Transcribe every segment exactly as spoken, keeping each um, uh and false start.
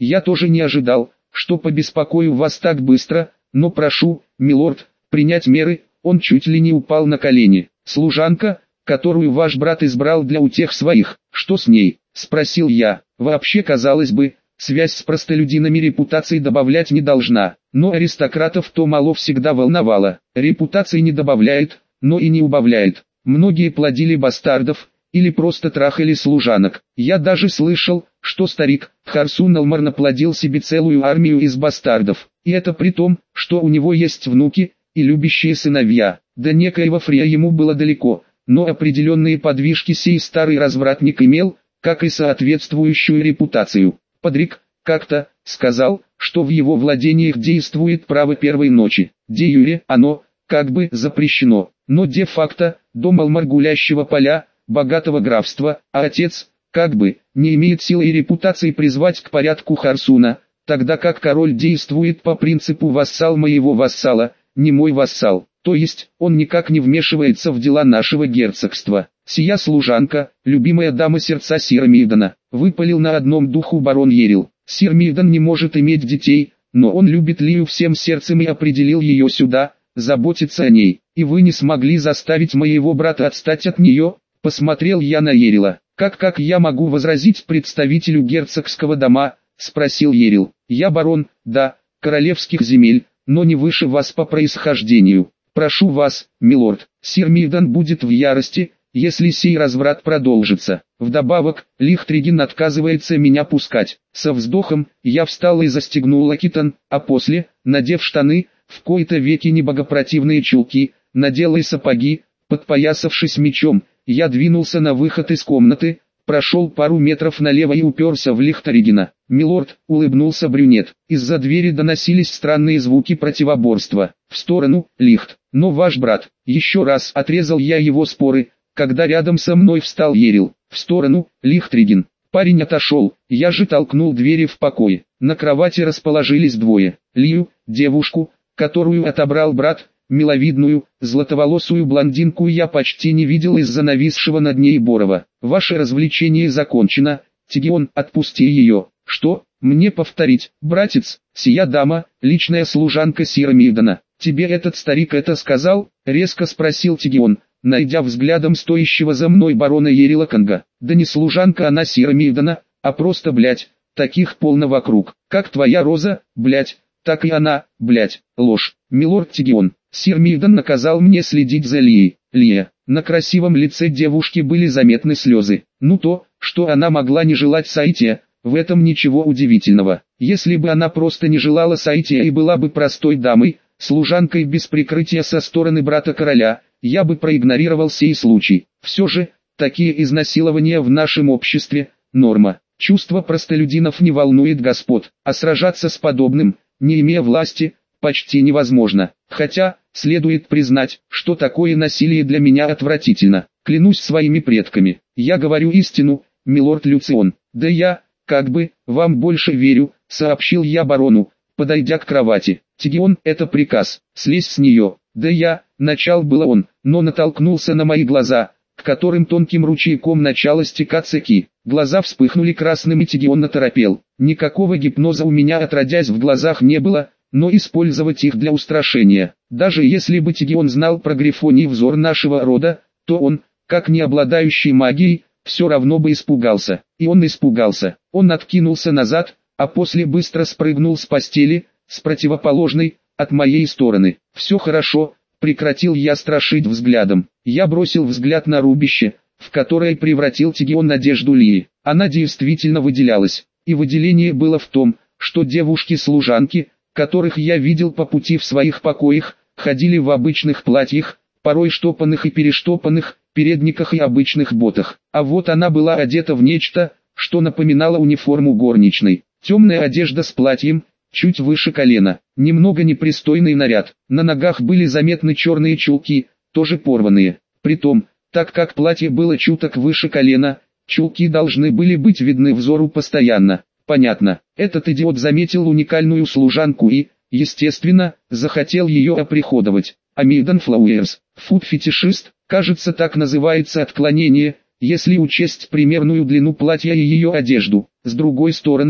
Я тоже не ожидал, что побеспокою вас так быстро, но прошу, милорд, принять меры. Он чуть ли не упал на колени. Служанка, которую ваш брат избрал для утех своих, что с ней? Спросил я. Вообще, казалось бы, связь с простолюдинами репутации добавлять не должна, но аристократов то мало всегда волновало. Репутации не добавляет, но и не убавляет. Многие плодили бастардов, или просто трахали служанок. Я даже слышал, что старик Харсун Алмар наплодил себе целую армию из бастардов. И это при том, что у него есть внуки и любящие сыновья. До некоего Фрия ему было далеко, но определенные подвижки сей старый развратник имел, как и соответствующую репутацию. Подрик как-то сказал, что в его владениях действует право первой ночи. Де юре оно, как бы, запрещено, но де-факто, дом Алмар гулящего поля, богатого графства, а отец, как бы, не имеет силы и репутации призвать к порядку Харсуна, тогда как король действует по принципу «вассал моего вассала», не мой вассал, то есть, он никак не вмешивается в дела нашего герцогства. Сия служанка, любимая дама сердца сира Мирдена, выпалил на одном духу барон Ерил. Сир Мирден не может иметь детей, но он любит Лию всем сердцем и определил ее сюда, заботиться о ней. И вы не смогли заставить моего брата отстать от нее? Посмотрел я на Ерила. Как как я могу возразить представителю герцогского дома? Спросил Ерил. Я барон, да, королевских земель, но не выше вас по происхождению. Прошу вас, милорд, сир Мирден будет в ярости, если сей разврат продолжится. Вдобавок, Лихтриген отказывается меня пускать. Со вздохом, я встал и застегнул лакитон, а после, надев штаны, в кои-то веки небогопротивные чулки, надел и сапоги, подпоясавшись мечом, я двинулся на выход из комнаты, прошел пару метров налево и уперся в Лихтригена. «Милорд», — улыбнулся брюнет, — из-за двери доносились странные звуки противоборства. «В сторону, Лихт, но ваш брат». Еще раз отрезал я его споры, когда рядом со мной встал Ерил. «В сторону, Лихтриген». Парень отошел, я же толкнул двери в покое. На кровати расположились двое. Лию, девушку, которую отобрал брат, миловидную, златоволосую блондинку я почти не видел из-за нависшего над ней Борова. «Ваше развлечение закончено, Тигион, отпусти ее». «Что, мне повторить, братец? Сия дама, личная служанка сира Мирдена. Тебе этот старик это сказал?» — резко спросил Тигион, найдя взглядом стоящего за мной барона Ерила Канга. «Да не служанка она сира Мирдена, а просто, блять, таких полно вокруг. Как твоя Роза, блять, так и она, блять, ложь. Милорд Тигион, сир Мирден наказал мне следить за Лией». Лия. На красивом лице девушки были заметны слезы. Ну то, что она могла не желать Саития, в этом ничего удивительного. Если бы она просто не желала Саития и была бы простой дамой, служанкой без прикрытия со стороны брата короля, я бы проигнорировал сей случай. Все же, такие изнасилования в нашем обществе – норма. Чувство простолюдинов не волнует господ, а сражаться с подобным, не имея власти, почти невозможно. Хотя, следует признать, что такое насилие для меня отвратительно. Клянусь своими предками, я говорю истину, милорд Люцион. Да я, как бы, вам больше верю, сообщил я барону, подойдя к кровати. Тигион, это приказ, слезь с нее. Да я, начал было он, но натолкнулся на мои глаза, к которым тонким ручейком начало стекаться ки. Глаза вспыхнули красным и Тигион наторопел. Никакого гипноза у меня отродясь в глазах не было, но использовать их для устрашения. Даже если бы Тигион знал про грифоний взор нашего рода, то он, как не обладающий магией, все равно бы испугался. И он испугался. Он откинулся назад, а после быстро спрыгнул с постели, с противоположной, от моей стороны. «Все хорошо», — прекратил я страшить взглядом. Я бросил взгляд на рубище, в которое превратил Тигион одежду Лии. Она действительно выделялась. И выделение было в том, что девушки-служанки, которых я видел по пути в своих покоях, ходили в обычных платьях, порой штопанных и перештопанных, передниках и обычных ботах. А вот она была одета в нечто, что напоминало униформу горничной. Темная одежда с платьем, чуть выше колена, немного непристойный наряд. На ногах были заметны черные чулки, тоже порванные. Притом, так как платье было чуток выше колена, чулки должны были быть видны взору постоянно. Понятно, этот идиот заметил уникальную служанку и, естественно, захотел ее оприходовать. А Мирден Флауэрс, фуд-фетишист, кажется, так называется отклонение, если учесть примерную длину платья и ее одежду. С другой стороны,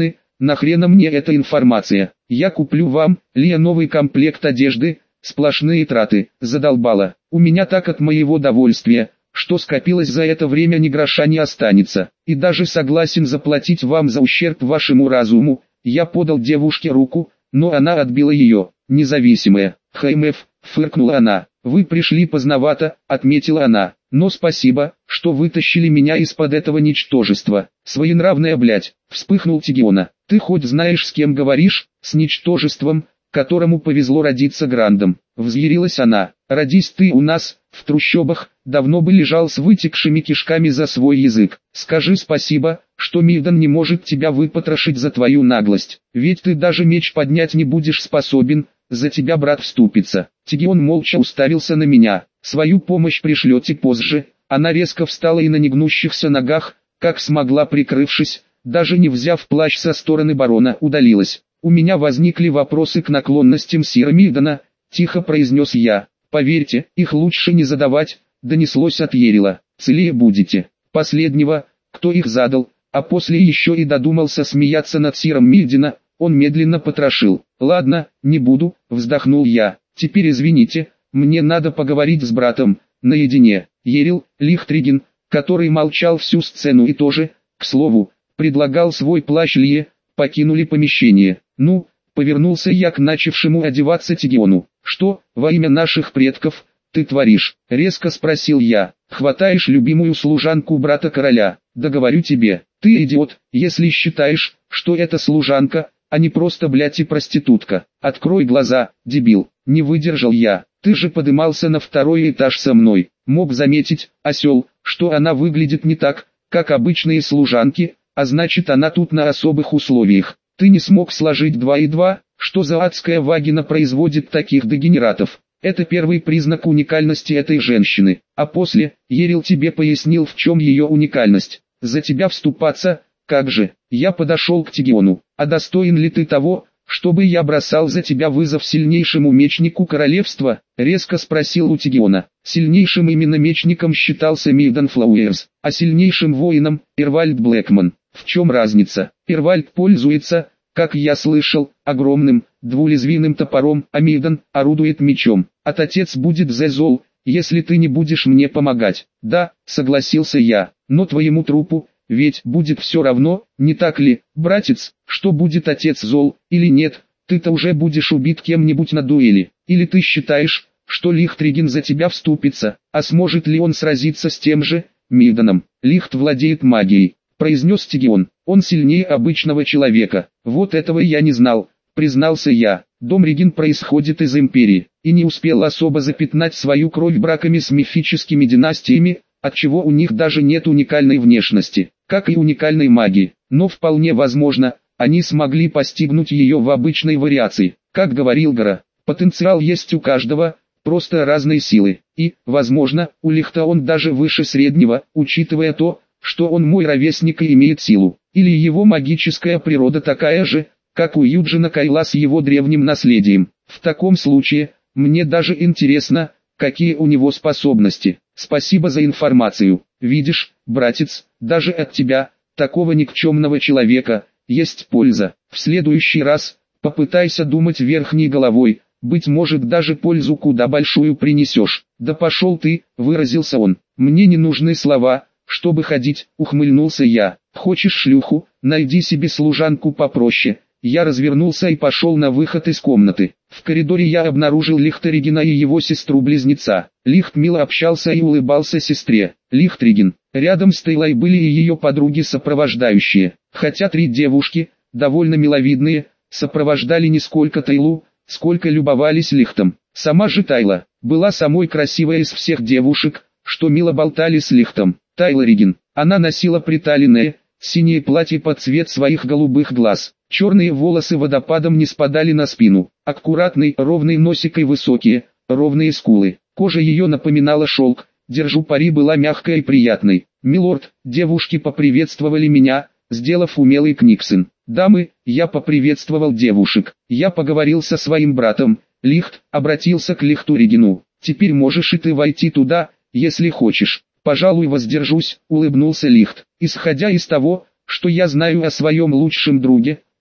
нахрена мне эта информация? Я куплю вам, Лия, новый комплект одежды, сплошные траты, задолбала. У меня так от моего довольствия, что скопилось за это время ни гроша не останется. И даже согласен заплатить вам за ущерб вашему разуму. Я подал девушке руку, но она отбила ее. Независимая, ХМФ, фыркнула она. Вы пришли поздновато, отметила она. Но спасибо, что вытащили меня из-под этого ничтожества. Своенравная, блядь, вспыхнул Тигиона. Ты хоть знаешь, с кем говоришь? С ничтожеством, которому повезло родиться грандом. Взъярилась она. Родись ты у нас, в трущобах, давно бы лежал с вытекшими кишками за свой язык. Скажи спасибо, что Мигдан не может тебя выпотрошить за твою наглость. Ведь ты даже меч поднять не будешь способен, за тебя брат вступится. Тигион молча уставился на меня. Свою помощь пришлете позже. Она резко встала и на негнущихся ногах, как смогла прикрывшись, даже не взяв плащ со стороны барона, удалилась. У меня возникли вопросы к наклонностям сира Мигдана, тихо произнес я. Поверьте, их лучше не задавать, донеслось от Ерила. Целее будете. Последнего, кто их задал, а после еще и додумался смеяться над сиром Мигдана, он медленно потрошил. Ладно, не буду, вздохнул я. Теперь извините, мне надо поговорить с братом, наедине. Ерил, Лихтриген, который молчал всю сцену и тоже, к слову, предлагал свой плащ Лие, покинули помещение. Ну, повернулся я к начавшему одеваться Тигиону. Что, во имя наших предков, ты творишь? Резко спросил я. Хватаешь любимую служанку брата короля. Да говорю тебе, ты идиот, если считаешь, что это служанка, а не просто, блядь, и проститутка. Открой глаза, дебил. Не выдержал я. Ты же подымался на второй этаж со мной. Мог заметить, осел, что она выглядит не так, как обычные служанки, а значит, она тут на особых условиях. Ты не смог сложить два и два, что за адская вагина производит таких дегенератов. Это первый признак уникальности этой женщины. А после, Ерил тебе пояснил, в чем ее уникальность. За тебя вступаться, как же? Я подошел к Тигиону. А достоин ли ты того, чтобы я бросал за тебя вызов сильнейшему мечнику королевства? Резко спросил у Тигиона. Сильнейшим именно мечником считался Мигдан Флауэрс, а сильнейшим воином – Ирвальд Блэкман. В чем разница? Ирвальд пользуется, как я слышал, огромным, двулезвийным топором, а Мигдан орудует мечом. От отец будет зол, если ты не будешь мне помогать. Да, согласился я, но твоему трупу, ведь будет все равно, не так ли, братец, что будет отец зол, или нет, ты-то уже будешь убит кем-нибудь на дуэли. Или ты считаешь, что Лихтриген за тебя вступится, а сможет ли он сразиться с тем же, Мигданом? Лихт владеет магией, произнес Тигион, он сильнее обычного человека. Вот этого я не знал, признался я. Дом Риген происходит из империи, и не успел особо запятнать свою кровь браками с мифическими династиями, отчего у них даже нет уникальной внешности, как и уникальной магии, но вполне возможно, они смогли постигнуть ее в обычной вариации. Как говорил Гора, потенциал есть у каждого, просто разной силы, и, возможно, у Лихта он даже выше среднего, учитывая то, что он мой ровесник и имеет силу, или его магическая природа такая же, как у Юджина Кайла с его древним наследием. В таком случае, мне даже интересно, какие у него способности. Спасибо за информацию. Видишь, братец, даже от тебя, такого никчемного человека, есть польза. В следующий раз, попытайся думать верхней головой, быть может даже пользу куда большую принесешь. Да пошел ты, выразился он. Мне не нужны слова, чтобы ходить, ухмыльнулся я. Хочешь шлюху, найди себе служанку попроще. Я развернулся и пошел на выход из комнаты. В коридоре я обнаружил Лихтригена и его сестру-близнеца. Лихт мило общался и улыбался сестре. Лихтриген. Рядом с Тейлой были и ее подруги-сопровождающие. Хотя три девушки, довольно миловидные, сопровождали не сколько Тейлу, сколько любовались Лихтом. Сама же Тайла была самой красивой из всех девушек, что мило болтали с Лихтом. Тайла Риген. Она носила приталенное, синее платье под цвет своих голубых глаз. Черные волосы водопадом не спадали на спину. Аккуратный, ровный носик и высокие, ровные скулы. Кожа ее напоминала шелк. Держу пари, была мягкой и приятной. «Милорд», девушки поприветствовали меня, сделав умелый книксон. «Дамы», я поприветствовал девушек. Я поговорил со своим братом. Лихт обратился к Лихту Ригену. «Теперь можешь и ты войти туда, если хочешь». «Пожалуй, воздержусь», улыбнулся Лихт. «Исходя из того, что я знаю о своем лучшем друге,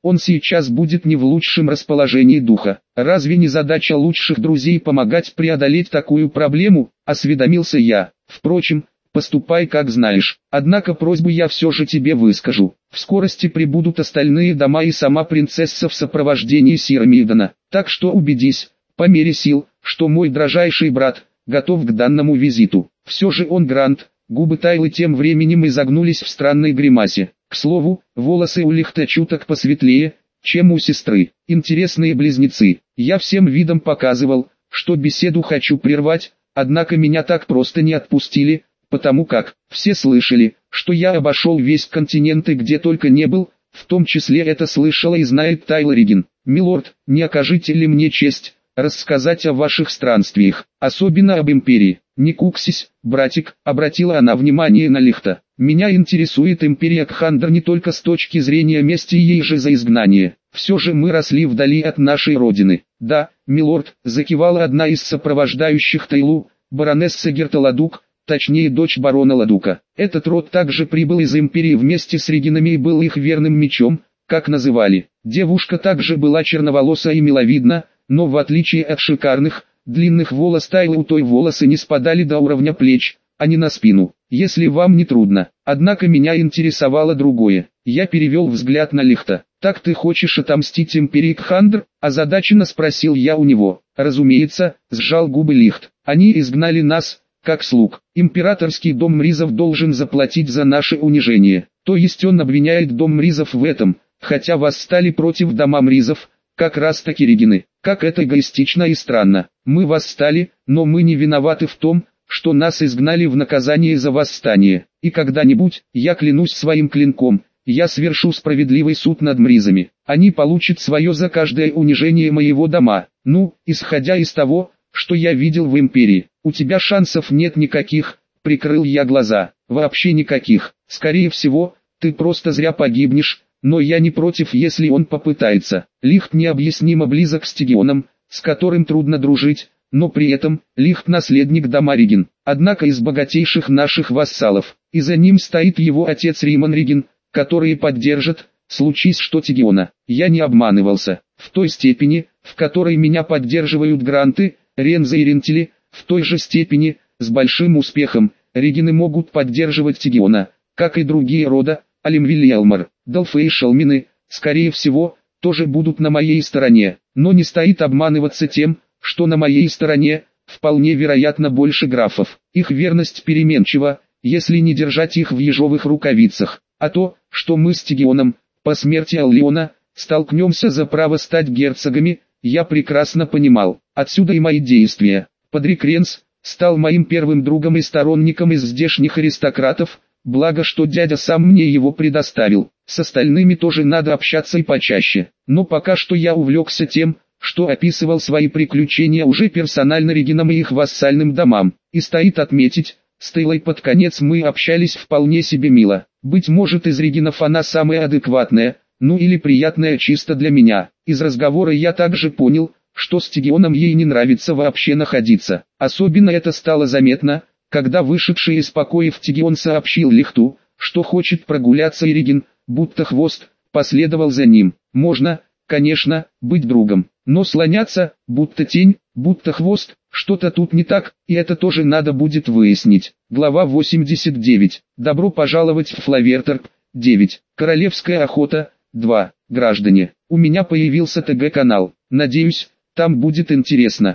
он сейчас будет не в лучшем расположении духа. Разве не задача лучших друзей помогать преодолеть такую проблему, осведомился я. Впрочем, поступай как знаешь, однако просьбу я все же тебе выскажу. В скорости прибудут остальные дома и сама принцесса в сопровождении сира Мидона, так что убедись, по мере сил, что мой дрожайший брат готов к данному визиту. Все же он Грант. Губы Тайлы тем временем изогнулись в странной гримасе. К слову, волосы у Лихта чуток посветлее, чем у сестры. Интересные близнецы. Я всем видом показывал, что беседу хочу прервать, однако меня так просто не отпустили, потому как все слышали, что я обошел весь континент и где только не был, в том числе это слышала и знает Тайла Риген. «Милорд, не окажите ли мне честь рассказать о ваших странствиях, особенно об Империи?» «Не куксись, братик», — обратила она внимание на Лихта. «Меня интересует Империя Кхандр не только с точки зрения мести ей же за изгнание. Все же мы росли вдали от нашей родины». «Да, милорд», — закивала одна из сопровождающих Тайлу, баронесса Герта Ладук, точнее дочь барона Ладука. Этот род также прибыл из Империи вместе с Регинами и был их верным мечом, как называли. Девушка также была черноволоса и миловидна, но в отличие от шикарных, длинных волос Тайлы у той волосы не спадали до уровня плеч, а не на спину. Если вам не трудно. Однако меня интересовало другое. Я перевел взгляд на Лихта. «Так ты хочешь отомстить Империи Кхандр?» – озадаченно спросил я у него. «Разумеется», – сжал губы Лихт. «Они изгнали нас, как слуг. Императорский дом Мризов должен заплатить за наше унижение». То есть он обвиняет дом Мризов в этом, хотя восстали против дома Мризов, как раз таки Регины. Как это эгоистично и странно. Мы восстали, но мы не виноваты в том, что нас изгнали в наказание за восстание. И когда-нибудь, я клянусь своим клинком, я свершу справедливый суд над Мризами. Они получат свое за каждое унижение моего дома. Ну, исходя из того, что я видел в Империи, у тебя шансов нет никаких, прикрыл я глаза. Вообще никаких. Скорее всего, ты просто зря погибнешь. Но я не против, если он попытается. Лихт необъяснимо близок с Тигионом, с которым трудно дружить, но при этом Лихт наследник дома Риген, однако из богатейших наших вассалов, и за ним стоит его отец Риман Риген, который поддержит, случись что Тигиона. Я не обманывался. В той степени, в которой меня поддерживают Гранты, Ренза и Рентили, в той же степени, с большим успехом, Ригины могут поддерживать Тигиона, как и другие рода, Алимвиль и Элмар. Далфей и Шалмины, скорее всего, тоже будут на моей стороне, но не стоит обманываться тем, что на моей стороне, вполне вероятно больше графов. Их верность переменчива, если не держать их в ежовых рукавицах. А то, что мы с Тигионом, по смерти Аллиона, столкнемся за право стать герцогами, я прекрасно понимал. Отсюда и мои действия. Подрик Ренс стал моим первым другом и сторонником из здешних аристократов, благо что дядя сам мне его предоставил. С остальными тоже надо общаться и почаще. Но пока что я увлекся тем, что описывал свои приключения уже персонально Регинам и их вассальным домам. И стоит отметить, с Тейлой под конец мы общались вполне себе мило. Быть может, из Регинов она самая адекватная, ну или приятная чисто для меня. Из разговора я также понял, что с Тигионом ей не нравится вообще находиться. Особенно это стало заметно, когда вышедший из покоев Тигион сообщил Лихту, что хочет прогуляться, и Регин, будто хвост, последовал за ним. Можно, конечно, быть другом, но слоняться, будто тень, будто хвост, что-то тут не так, и это тоже надо будет выяснить. Глава восемьдесят девять. Добро пожаловать в Флаверторп. девять. Королевская охота. два. Граждане, у меня появился ТГ-канал. Надеюсь, там будет интересно.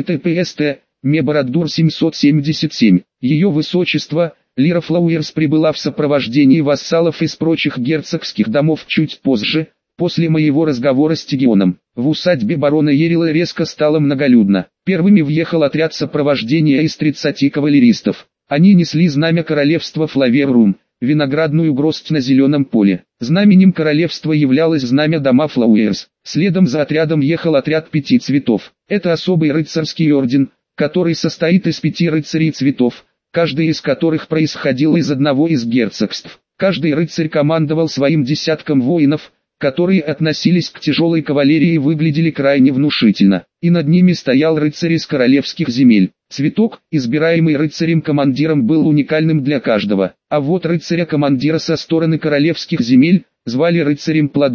https Мебороддур семьсот семьдесят семь. Ее высочество, Лира Флауэрс, прибыла в сопровождении вассалов из прочих герцогских домов чуть позже, после моего разговора с Тигионом. В усадьбе барона Ерила резко стало многолюдно. Первыми въехал отряд сопровождения из тридцати кавалеристов. Они несли знамя королевства Флаверрум, виноградную гроздь на зеленом поле. Знаменем королевства являлось знамя дома Флауэрс. Следом за отрядом ехал отряд пяти цветов. Это особый рыцарский орден, который состоит из пяти рыцарей цветов, каждый из которых происходил из одного из герцогств. Каждый рыцарь командовал своим десятком воинов, которые относились к тяжелой кавалерии и выглядели крайне внушительно. И над ними стоял рыцарь из королевских земель. Цветок, избираемый рыцарем-командиром, был уникальным для каждого. А вот рыцаря-командира со стороны королевских земель звали рыцарем-плодом.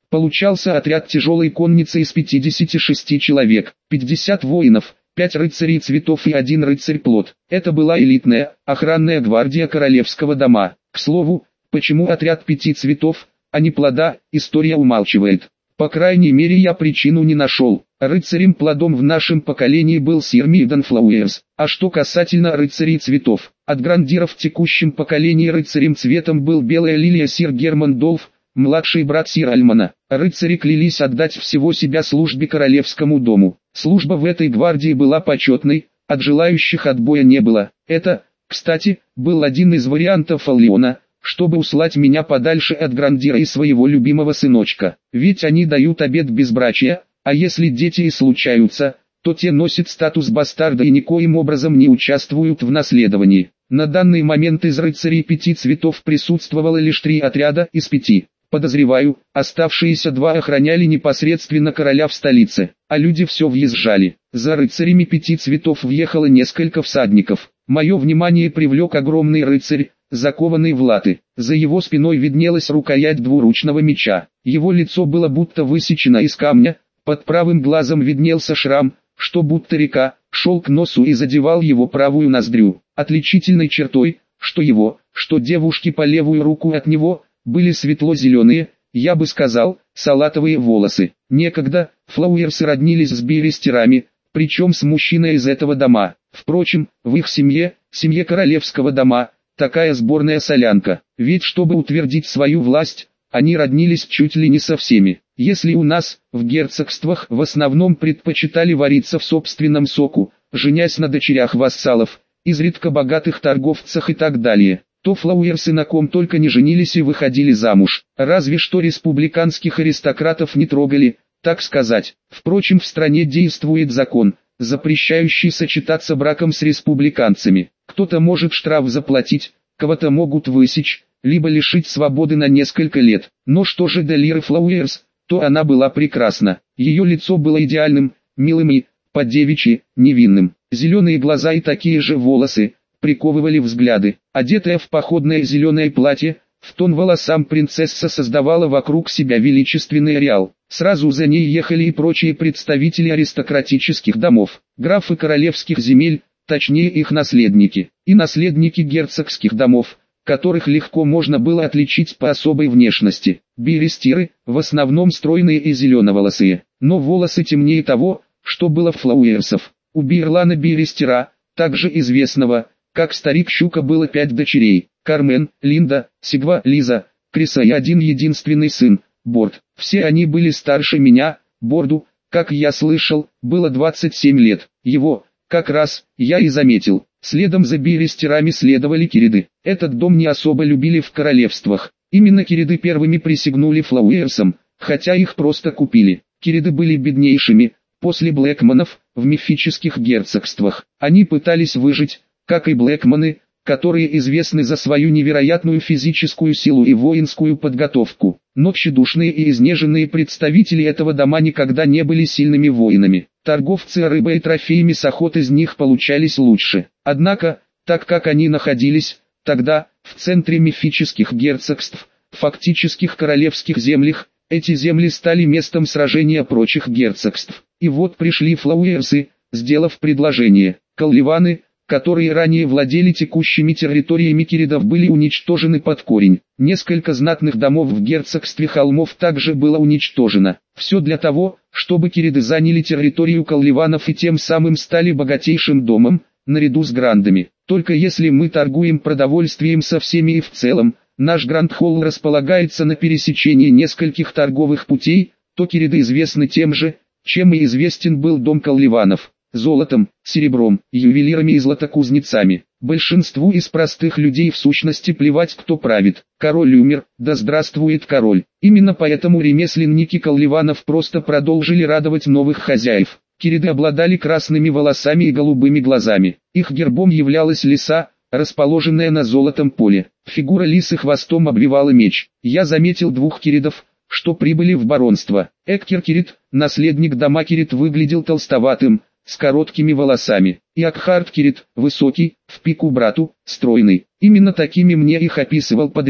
Получался отряд тяжелой конницы из пятидесяти шести человек, пятьдесят воинов, пять рыцарей цветов и один рыцарь-плот. Это была элитная, охранная гвардия королевского дома. К слову, почему отряд пяти цветов, а не плода, история умалчивает. По крайней мере я причину не нашел. Рыцарем-плодом в нашем поколении был сир Миден Флауэрс. А что касательно рыцарей цветов, от грандиров в текущем поколении рыцарем цветом был белая лилия сир Герман Долф, младший брат сир Альмана. Рыцари клялись отдать всего себя службе королевскому дому. Служба в этой гвардии была почетной, от желающих отбоя не было. Это, кстати, был один из вариантов Аллиона, чтобы услать меня подальше от грандира и своего любимого сыночка. Ведь они дают обет безбрачия, а если дети и случаются, то те носят статус бастарда и никоим образом не участвуют в наследовании. На данный момент из рыцарей пяти цветов присутствовало лишь три отряда из пяти. Подозреваю, оставшиеся два охраняли непосредственно короля в столице, а люди все въезжали. За рыцарями пяти цветов въехало несколько всадников. Мое внимание привлек огромный рыцарь, закованный в латы. За его спиной виднелась рукоять двуручного меча. Его лицо было будто высечено из камня, под правым глазом виднелся шрам, что будто река, шел к носу и задевал его правую ноздрю. Отличительной чертой, что его, что девушки по левую руку от него, были светло-зеленые, я бы сказал, салатовые волосы. Некогда Флауэрсы роднились с Бейрестерами, причем с мужчиной из этого дома. Впрочем, в их семье, семье королевского дома, такая сборная солянка. Ведь чтобы утвердить свою власть, они роднились чуть ли не со всеми. Если у нас, в герцогствах, в основном предпочитали вариться в собственном соку, женясь на дочерях вассалов, изредка богатых торговцах и так далее, то Флауэрсы на ком только не женились и выходили замуж. Разве что республиканских аристократов не трогали, так сказать. Впрочем, в стране действует закон, запрещающий сочетаться браком с республиканцами. Кто-то может штраф заплатить, кого-то могут высечь, либо лишить свободы на несколько лет. Но что же до Лиры Флауэрс, то она была прекрасна. Ее лицо было идеальным, милым и, по-девичьи, невинным. Зеленые глаза и такие же волосы приковывали взгляды. Одетая в походное зеленое платье, в тон волосам принцесса создавала вокруг себя величественный ареал. Сразу за ней ехали и прочие представители аристократических домов, графы королевских земель, точнее их наследники, и наследники герцогских домов, которых легко можно было отличить по особой внешности. Бейрестеры, в основном стройные и зеленоволосые, но волосы темнее того, что было в Флауэрсов. У Бейрлана Бейрестера, также известного, как Старик Щука, было пять дочерей: Кармен, Линда, Сигва, Лиза, Криса и один единственный сын, Борд. Все они были старше меня. Борду, как я слышал, было двадцать семь лет. Его, как раз, я и заметил. Следом за Бейрестерами следовали Кириды. Этот дом не особо любили в королевствах. Именно Кириды первыми присягнули Флауэрсам, хотя их просто купили. Кириды были беднейшими, после Блэкманов, в мифических герцогствах. Они пытались выжить, как и Блэкманы, которые известны за свою невероятную физическую силу и воинскую подготовку. Но тщедушные и изнеженные представители этого дома никогда не были сильными воинами. Торговцы рыбой и трофеями с охот из них получались лучше. Однако, так как они находились, тогда, в центре мифических герцогств, фактических королевских землях, эти земли стали местом сражения прочих герцогств. И вот пришли Флауэрсы, сделав предложение. Колливаны, которые ранее владели текущими территориями Киридов, были уничтожены под корень. Несколько знатных домов в герцогстве Холмов также было уничтожено. Все для того, чтобы Кириды заняли территорию Колливанов и тем самым стали богатейшим домом, наряду с грандами. Только если мы торгуем продовольствием со всеми и в целом, наш Гранд-Холл располагается на пересечении нескольких торговых путей, то Кириды известны тем же, чем и известен был дом Колливанов: золотом, серебром, ювелирами и златокузнецами. Большинству из простых людей в сущности плевать, кто правит. Король умер, да здравствует король. Именно поэтому ремесленники Колливанов просто продолжили радовать новых хозяев. Кириды обладали красными волосами и голубыми глазами. Их гербом являлась лиса, расположенная на золотом поле. Фигура лисы хвостом обвивала меч. Я заметил двух Киридов, что прибыли в баронство. Эккер Кирид, наследник дома Кирид, выглядел толстоватым, с короткими волосами, и Акхард Кирид, высокий, в пику брату, стройный. Именно такими мне их описывал Подрик,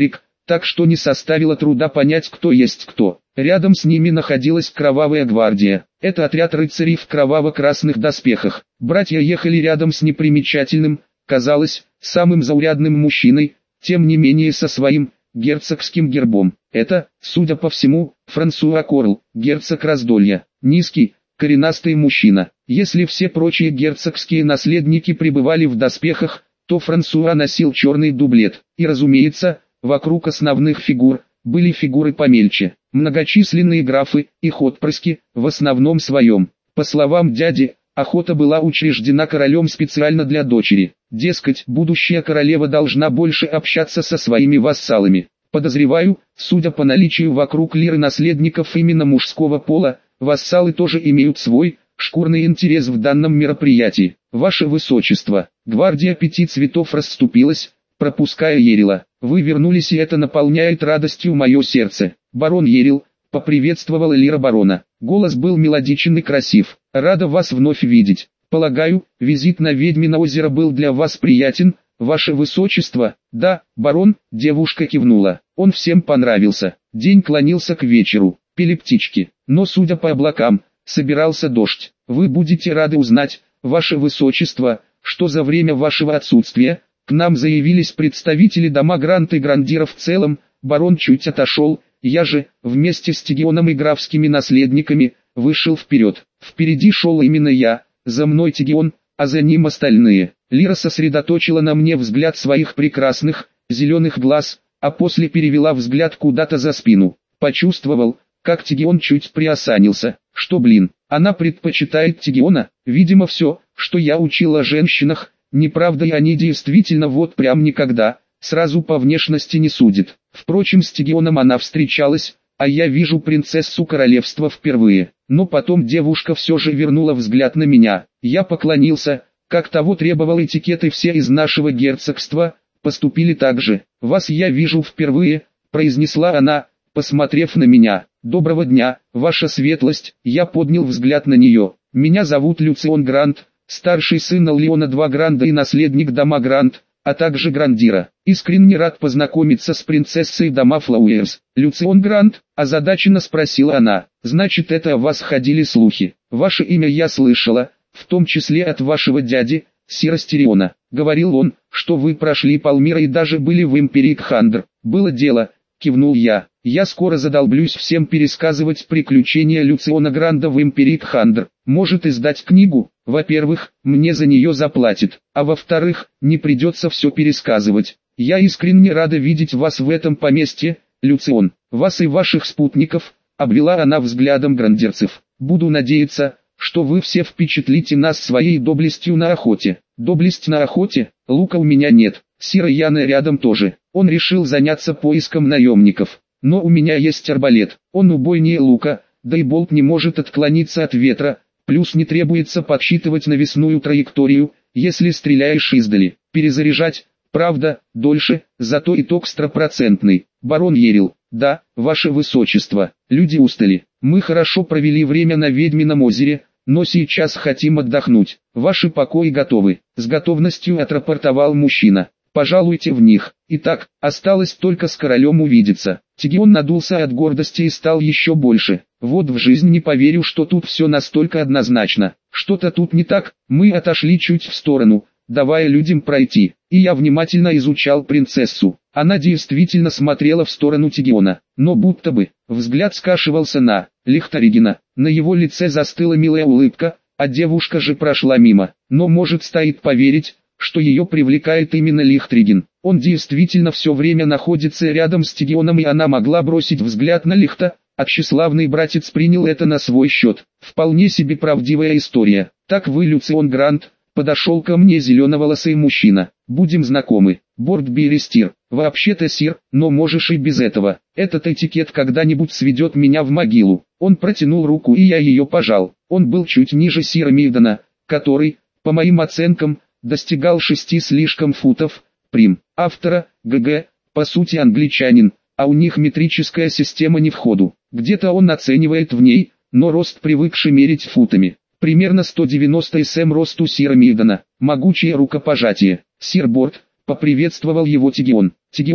так что не составило труда понять, кто есть кто. Рядом с ними находилась Кровавая гвардия. Это отряд рыцарей в кроваво-красных доспехах. Братья ехали рядом с непримечательным, казалось, самым заурядным мужчиной, тем не менее со своим герцогским гербом. Это, судя по всему, Франсуа Корл, герцог Раздолья. Низкий, коренастый мужчина. Если все прочие герцогские наследники пребывали в доспехах, то Франсуа носил черный дублет. И разумеется, вокруг основных фигур были фигуры помельче. Многочисленные графы, их отпрыски, в основном своем. По словам дяди, охота была учреждена королем специально для дочери. Дескать, будущая королева должна больше общаться со своими вассалами. Подозреваю, судя по наличию вокруг лиры наследников именно мужского пола, вассалы тоже имеют свой, шкурный интерес в данном мероприятии. Ваше Высочество, гвардия пяти цветов расступилась, пропуская Ерила. Вы вернулись, и это наполняет радостью мое сердце. Барон Ерил, поприветствовала лира барона. Голос был мелодичен и красив. Рада вас вновь видеть. Полагаю, визит на Ведьмино озеро был для вас приятен, ваше Высочество? Да, барон, девушка кивнула. Он всем понравился. День клонился к вечеру. Пели птички, но, судя по облакам, собирался дождь. Вы будете рады узнать, ваше Высочество, что за время вашего отсутствия к нам заявились представители дома Грант и Грандира в целом. Барон чуть отошел, я же, вместе с Тигионом и графскими наследниками, вышел вперед. Впереди шел именно я, за мной Тигион, а за ним остальные. Лира сосредоточила на мне взгляд своих прекрасных, зеленых глаз, а после перевела взгляд куда-то за спину. Почувствовал, как Тигион чуть приосанился. Что, блин, она предпочитает Тигиона? Видимо, все, что я учил о женщинах, неправда, и они действительно вот прям никогда, сразу по внешности не судят. Впрочем, с Тигионом она встречалась, а я вижу принцессу королевства впервые. Но потом девушка все же вернула взгляд на меня. Я поклонился, как того требовал этикет, и все из нашего герцогства поступили так же. «Вас я вижу впервые», — произнесла она, посмотрев на меня. «Доброго дня, ваша светлость». Я поднял взгляд на нее. «Меня зовут Люцион Грант, старший сын Аллиона два Гранда и наследник дома Грант, а также Грандира. Искренне рад познакомиться с принцессой дома Флауэрс». «Люцион Грант?» – озадаченно спросила она. «Значит, это о вас ходили слухи. Ваше имя я слышала, в том числе от вашего дяди, Сира Стериона. Говорил он, что вы прошли полмира и даже были в Империи Кхандр». «Было дело», – кивнул я. «Я скоро задолблюсь всем пересказывать приключения Люциона Гранда в Империи Кхандр. Может издать книгу? Во-первых, мне за нее заплатят, а во-вторых, не придется все пересказывать. Я искренне рада видеть вас в этом поместье, Люцион, вас и ваших спутников», — обвела она взглядом грандерцев. «Буду надеяться, что вы все впечатлите нас своей доблестью на охоте». «Доблесть на охоте? Лука у меня нет, Сира Яна рядом тоже. Он решил заняться поиском наемников. Но у меня есть арбалет, он убойнее лука, да и болт не может отклониться от ветра, плюс не требуется подсчитывать навесную траекторию, если стреляешь издали. Перезаряжать, правда, дольше, зато итог стопроцентный». «Барон Ерил». «Да, ваше Высочество, люди устали. Мы хорошо провели время на Ведьмином озере, но сейчас хотим отдохнуть. Ваши покои готовы», — с готовностью отрапортовал мужчина. «Пожалуйте в них. Итак, осталось только с королем увидеться». Тигион надулся от гордости и стал еще больше. «Вот в жизнь не поверю, что тут все настолько однозначно. Что-то тут не так». Мы отошли чуть в сторону, давая людям пройти, и я внимательно изучал принцессу. Она действительно смотрела в сторону Тигиона, но будто бы взгляд скашивался на Лихторигена. На его лице застыла милая улыбка, а девушка же прошла мимо. Но может стоит поверить, что ее привлекает именно Лихтриген. Он действительно все время находится рядом с Тигионом, и она могла бросить взгляд на Лихта, а тщеславный братец принял это на свой счет. Вполне себе правдивая история. «Так вы Люцион Грант?» — подошел ко мне зеленоволосый мужчина. «Будем знакомы. Борт Берестир. Вообще-то Сир, но можешь и без этого. Этот этикет когда-нибудь сведет меня в могилу». Он протянул руку, и я ее пожал. Он был чуть ниже Сира Мейдена, который, по моим оценкам, достигал шести слишком футов. Прим. Автора, ГГ, по сути англичанин, а у них метрическая система не в ходу. Где-то он оценивает в ней, но рост привыкший мерить футами. Примерно сто девяносто сантиметров рост у Сира Мейдена. Могучее рукопожатие. «Сир Борт», — поприветствовал его Тигион. «Тигион,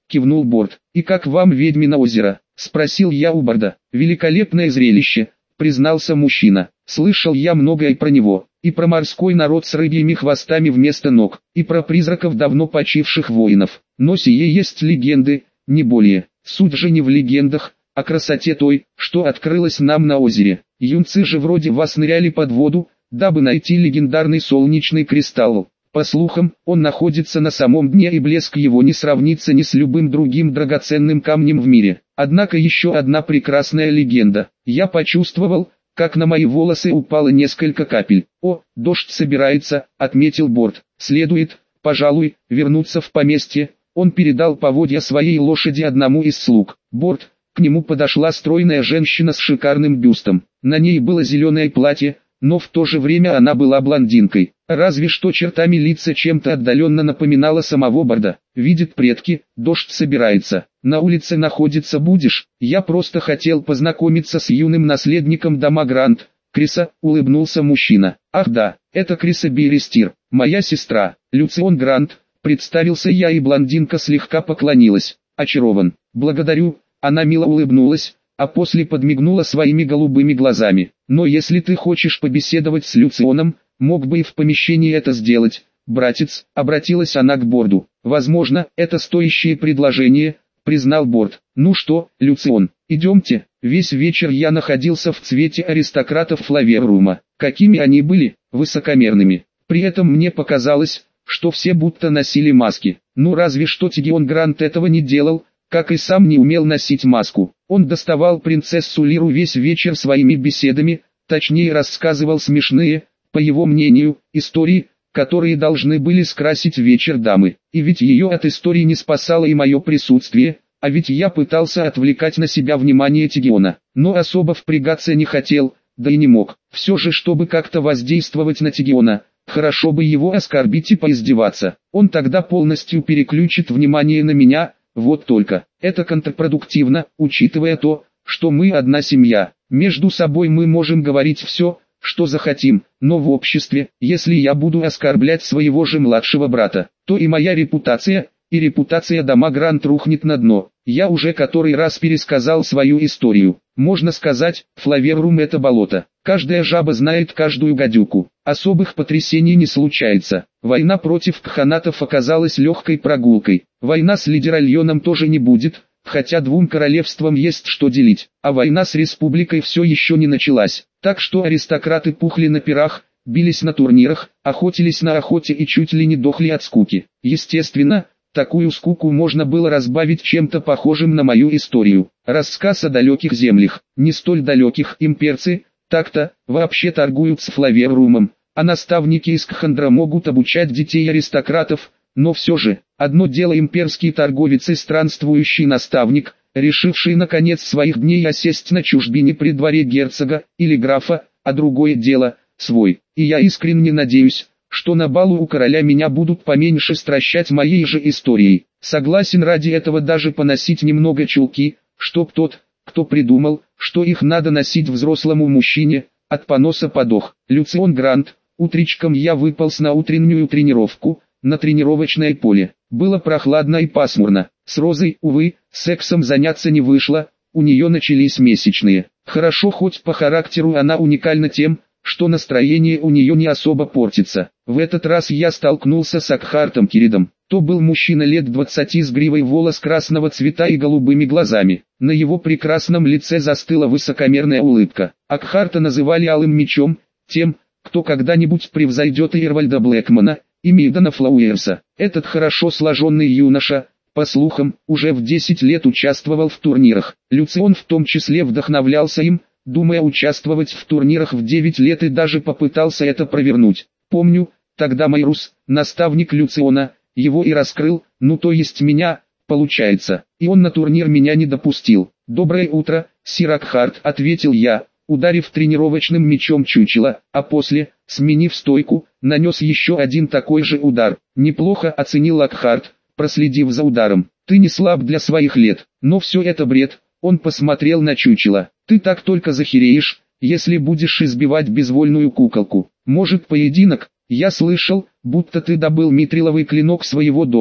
кивнул Борт. И как вам Ведьмино озеро? Спросил я у Борда. Великолепное зрелище, признался мужчина. Слышал я многое про него. И про морской народ с рыбьими хвостами вместо ног. И про призраков давно почивших воинов. Но сие есть легенды, не более. Суть же не в легендах, а красоте той, что открылось нам на озере. Юнцы же вроде вас ныряли под воду, дабы найти легендарный солнечный кристалл. По слухам, он находится на самом дне, и блеск его не сравнится ни с любым другим драгоценным камнем в мире. Однако еще одна прекрасная легенда. Я почувствовал, как на мои волосы упало несколько капель. «О, дождь собирается», — отметил Борт. «Следует, пожалуй, вернуться в поместье». Он передал поводья своей лошади одному из слуг. Борт, к нему подошла стройная женщина с шикарным бюстом. На ней было зеленое платье, но в то же время она была блондинкой. Разве что чертами лица чем-то отдаленно напоминала самого Борда. «Видит предки, дождь собирается. На улице находиться будешь?» «Я просто хотел познакомиться с юным наследником дома Грант, Криса», — улыбнулся мужчина. «Ах да, это Криса Берестир, моя сестра, Люцион Грант», — представился я, и блондинка слегка поклонилась. «Очарован. Благодарю». Она мило улыбнулась, а после подмигнула своими голубыми глазами. «Но если ты хочешь побеседовать с Люционом, мог бы и в помещении это сделать, братец», — обратилась она к Борду. «Возможно, это стоящее предложение», — признал Борд. «Ну что, Люцион, идемте». Весь вечер я находился в цвете аристократов Флаверрума. Какими они были, высокомерными. При этом мне показалось, что все будто носили маски. Ну разве что Тигион Грант этого не делал, как и сам не умел носить маску. Он доставал принцессу Лиру весь вечер своими беседами, точнее рассказывал смешные, по его мнению, истории, которые должны были скрасить вечер дамы. И ведь ее от истории не спасало и мое присутствие, а ведь я пытался отвлекать на себя внимание Тигиона, но особо впрягаться не хотел, да и не мог. Все же, чтобы как-то воздействовать на Тигиона, хорошо бы его оскорбить и поиздеваться. Он тогда полностью переключит внимание на меня. Вот только, это контрпродуктивно, учитывая то, что мы одна семья. Между собой мы можем говорить все, что захотим, но в обществе, если я буду оскорблять своего же младшего брата, то и моя репутация, и репутация дома Грант рухнет на дно. Я уже который раз пересказал свою историю. Можно сказать, Флаверрум это болото. Каждая жаба знает каждую гадюку. Особых потрясений не случается. Война против кханатов оказалась легкой прогулкой. Война с Лидеральоном тоже не будет, хотя двум королевствам есть что делить. А война с республикой все еще не началась. Так что аристократы пухли на пирах, бились на турнирах, охотились на охоте и чуть ли не дохли от скуки. Естественно, такую скуку можно было разбавить чем-то похожим на мою историю. Рассказ о далеких землях, не столь далеких. Имперцы, так-то, вообще торгуют с Флаверрумом, а наставники из Кхандра могут обучать детей аристократов, но все же, одно дело имперский торговец и странствующий наставник, решивший наконец своих дней осесть на чужбине при дворе герцога или графа, а другое дело, свой. И я искренне надеюсь, что на балу у короля меня будут поменьше стращать моей же историей. Согласен ради этого даже поносить немного чулки, чтоб тот, кто придумал, что их надо носить взрослому мужчине, от поноса подох. Люцион Грант. Утречком я выполз на утреннюю тренировку, на тренировочное поле. Было прохладно и пасмурно. С Розой, увы, сексом заняться не вышло, у нее начались месячные. Хорошо, хоть по характеру она уникальна тем, что настроение у нее не особо портится. В этот раз я столкнулся с Акхартом Киридом. То был мужчина лет двадцати с гривой волос красного цвета и голубыми глазами. На его прекрасном лице застыла высокомерная улыбка. Акхарта называли Алым Мечом, тем, кто когда-нибудь превзойдет Ирвальда Блэкмана и Мидана Флауэрса. Этот хорошо сложенный юноша, по слухам, уже в десять лет участвовал в турнирах. Люцион в том числе вдохновлялся им, думая участвовать в турнирах в девять лет, и даже попытался это провернуть. Помню, тогда Майрус, наставник Люциона, его и раскрыл, ну то есть меня, получается, и он на турнир меня не допустил. «Доброе утро, сир Акхарт», — ответил я, ударив тренировочным мечом чучело, а после, сменив стойку, нанес еще один такой же удар. Неплохо оценил Акхарт, проследив за ударом. «Ты не слаб для своих лет, но все это бред». Он посмотрел на чучело. «Ты так только захереешь, если будешь избивать безвольную куколку. Может, поединок? Я слышал, будто ты добыл митриловый клинок своего дому,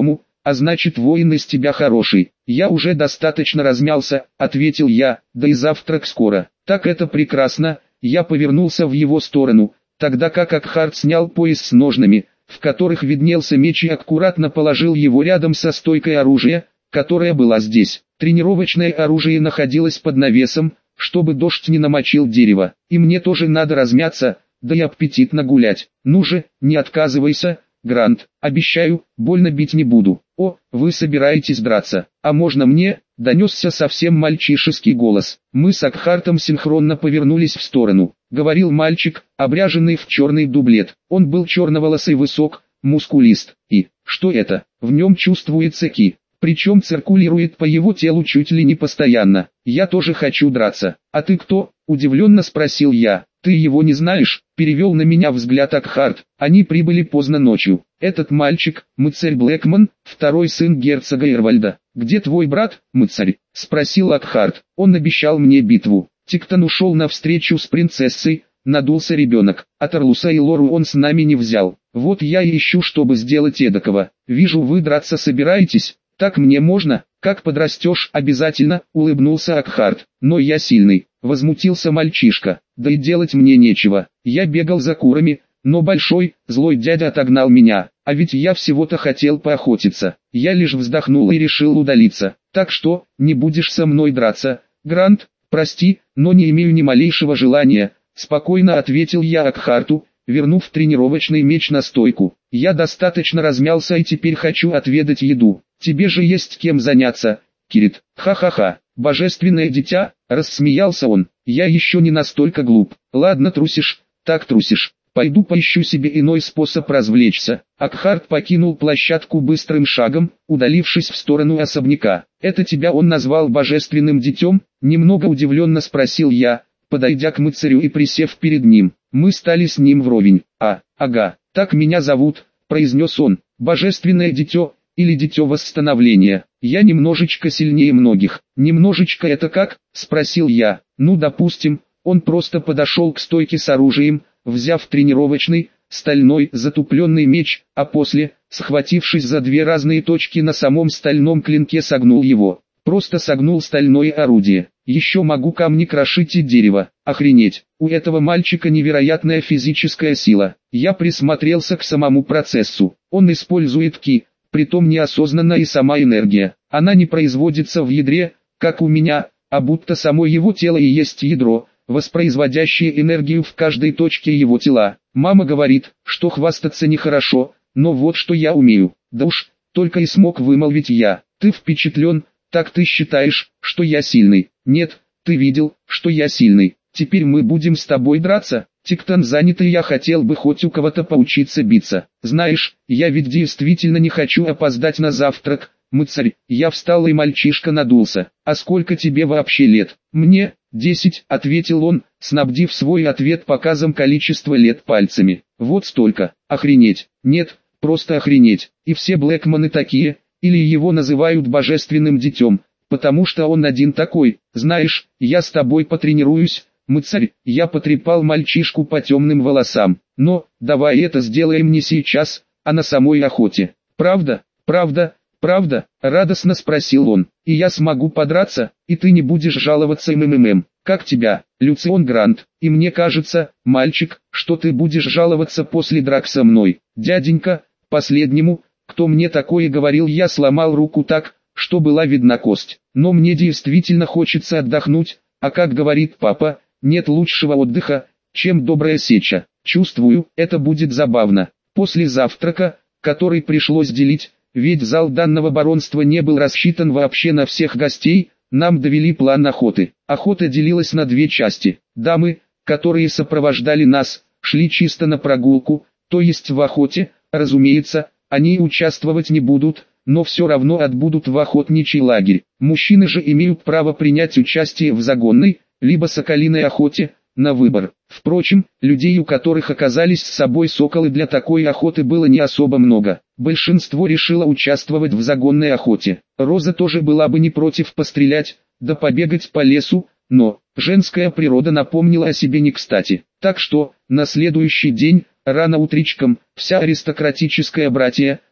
а значит воин из тебя хороший. Я уже достаточно размялся, ответил я, да и завтрак скоро. Так это прекрасно, я повернулся в его сторону, тогда как Акхарт снял пояс с ножнами, в которых виднелся меч, и аккуратно положил его рядом со стойкой оружия, которая была здесь. Тренировочное оружие находилось под навесом, чтобы дождь не намочил дерево, и мне тоже надо размяться, да и аппетитно гулять. Ну же, не отказывайся, Грант, обещаю, больно бить не буду. О, вы собираетесь драться, а можно мне? Донесся совсем мальчишеский голос. Мы с Акхартом синхронно повернулись в сторону. Говорил мальчик, обряженный в черный дублет. Он был черноволосый, высок, мускулист. И, что это? В нем чувствуется ки. Причем циркулирует по его телу чуть ли не постоянно. Я тоже хочу драться. А ты кто? Удивленно спросил я. Ты его не знаешь? Перевел на меня взгляд Акхарт. Они прибыли поздно ночью. Этот мальчик, Мыцарь Блэкман, второй сын герцога Эрвальда. Где твой брат, Мыцарь? Спросил Акхарт. Он обещал мне битву. Тиктон ушел на встречу с принцессой. Надулся ребенок. А Тарлуса и Лору он с нами не взял. Вот я и ищу, чтобы сделать эдакого. Вижу, вы драться собираетесь. Так мне можно? Как подрастешь, обязательно, улыбнулся Акхарт. Но я сильный, возмутился мальчишка. Да и делать мне нечего. Я бегал за курами, но большой, злой дядя отогнал меня. А ведь я всего-то хотел поохотиться. Я лишь вздохнул и решил удалиться. Так что, не будешь со мной драться, Грант? Прости, но не имею ни малейшего желания. Спокойно ответил я Акхарту, вернув тренировочный меч на стойку. Я достаточно размялся и теперь хочу отведать еду. Тебе же есть кем заняться, Кирит. Ха-ха-ха, божественное дитя, рассмеялся он. Я еще не настолько глуп. Ладно, трусишь, так трусишь. Пойду поищу себе иной способ развлечься. Акхарт покинул площадку быстрым шагом, удалившись в сторону особняка. Это тебя он назвал божественным детем? Немного удивленно спросил я, подойдя к мыцарю и присев перед ним. Мы стали с ним вровень. А, ага, так меня зовут, произнес он. Божественное дитё, или дитё восстановления. Я немножечко сильнее многих. Немножечко это как? Спросил я. Ну допустим, он просто подошел к стойке с оружием, взяв тренировочный, стальной, затупленный меч, а после, схватившись за две разные точки на самом стальном клинке, согнул его. Просто согнул стальное орудие. Еще могу камни крошить и дерево. Охренеть, у этого мальчика невероятная физическая сила. Я присмотрелся к самому процессу. Он использует ки, притом неосознанно, и сама энергия. Она не производится в ядре, как у меня, а будто само его тело и есть ядро, воспроизводящее энергию в каждой точке его тела. Мама говорит, что хвастаться нехорошо, но вот что я умею. Да уж, только и смог вымолвить я. Ты впечатлен? Так ты считаешь, что я сильный? Нет, ты видел, что я сильный. Теперь мы будем с тобой драться? Тиктон занят, и я хотел бы хоть у кого-то поучиться биться. Знаешь, я ведь действительно не хочу опоздать на завтрак, Мыцарь. Я встал, и мальчишка надулся. А сколько тебе вообще лет? Мне, десять, ответил он, снабдив свой ответ показом количества лет пальцами. Вот столько. Охренеть. Нет, просто охренеть. И все Блэкманы такие, или его называют божественным детем, потому что он один такой. Знаешь, я с тобой потренируюсь, Мыцарь. Я потрепал мальчишку по темным волосам. Но, давай это сделаем не сейчас, а на самой охоте. Правда, правда, правда, радостно спросил он. И я смогу подраться, и ты не будешь жаловаться МММ. Как тебя, Люцион Грант? И мне кажется, мальчик, что ты будешь жаловаться после драк со мной. Дяденька, последнему, кто мне такое говорил, я сломал руку так, что была видна кость. Но мне действительно хочется отдохнуть, а как говорит папа, нет лучшего отдыха, чем добрая сеча. Чувствую, это будет забавно. После завтрака, который пришлось делить, ведь зал данного баронства не был рассчитан вообще на всех гостей, нам довели план охоты. Охота делилась на две части. Дамы, которые сопровождали нас, шли чисто на прогулку, то есть в охоте, разумеется, они участвовать не будут, но все равно отбудут в охотничий лагерь. Мужчины же имеют право принять участие в загонной, либо соколиной охоте, на выбор. Впрочем, людей, у которых оказались с собой соколы для такой охоты, было не особо много. Большинство решило участвовать в загонной охоте. Роза тоже была бы не против пострелять, да побегать по лесу, но женская природа напомнила о себе не кстати. Так что, на следующий день, рано утречком, вся аристократическая братья,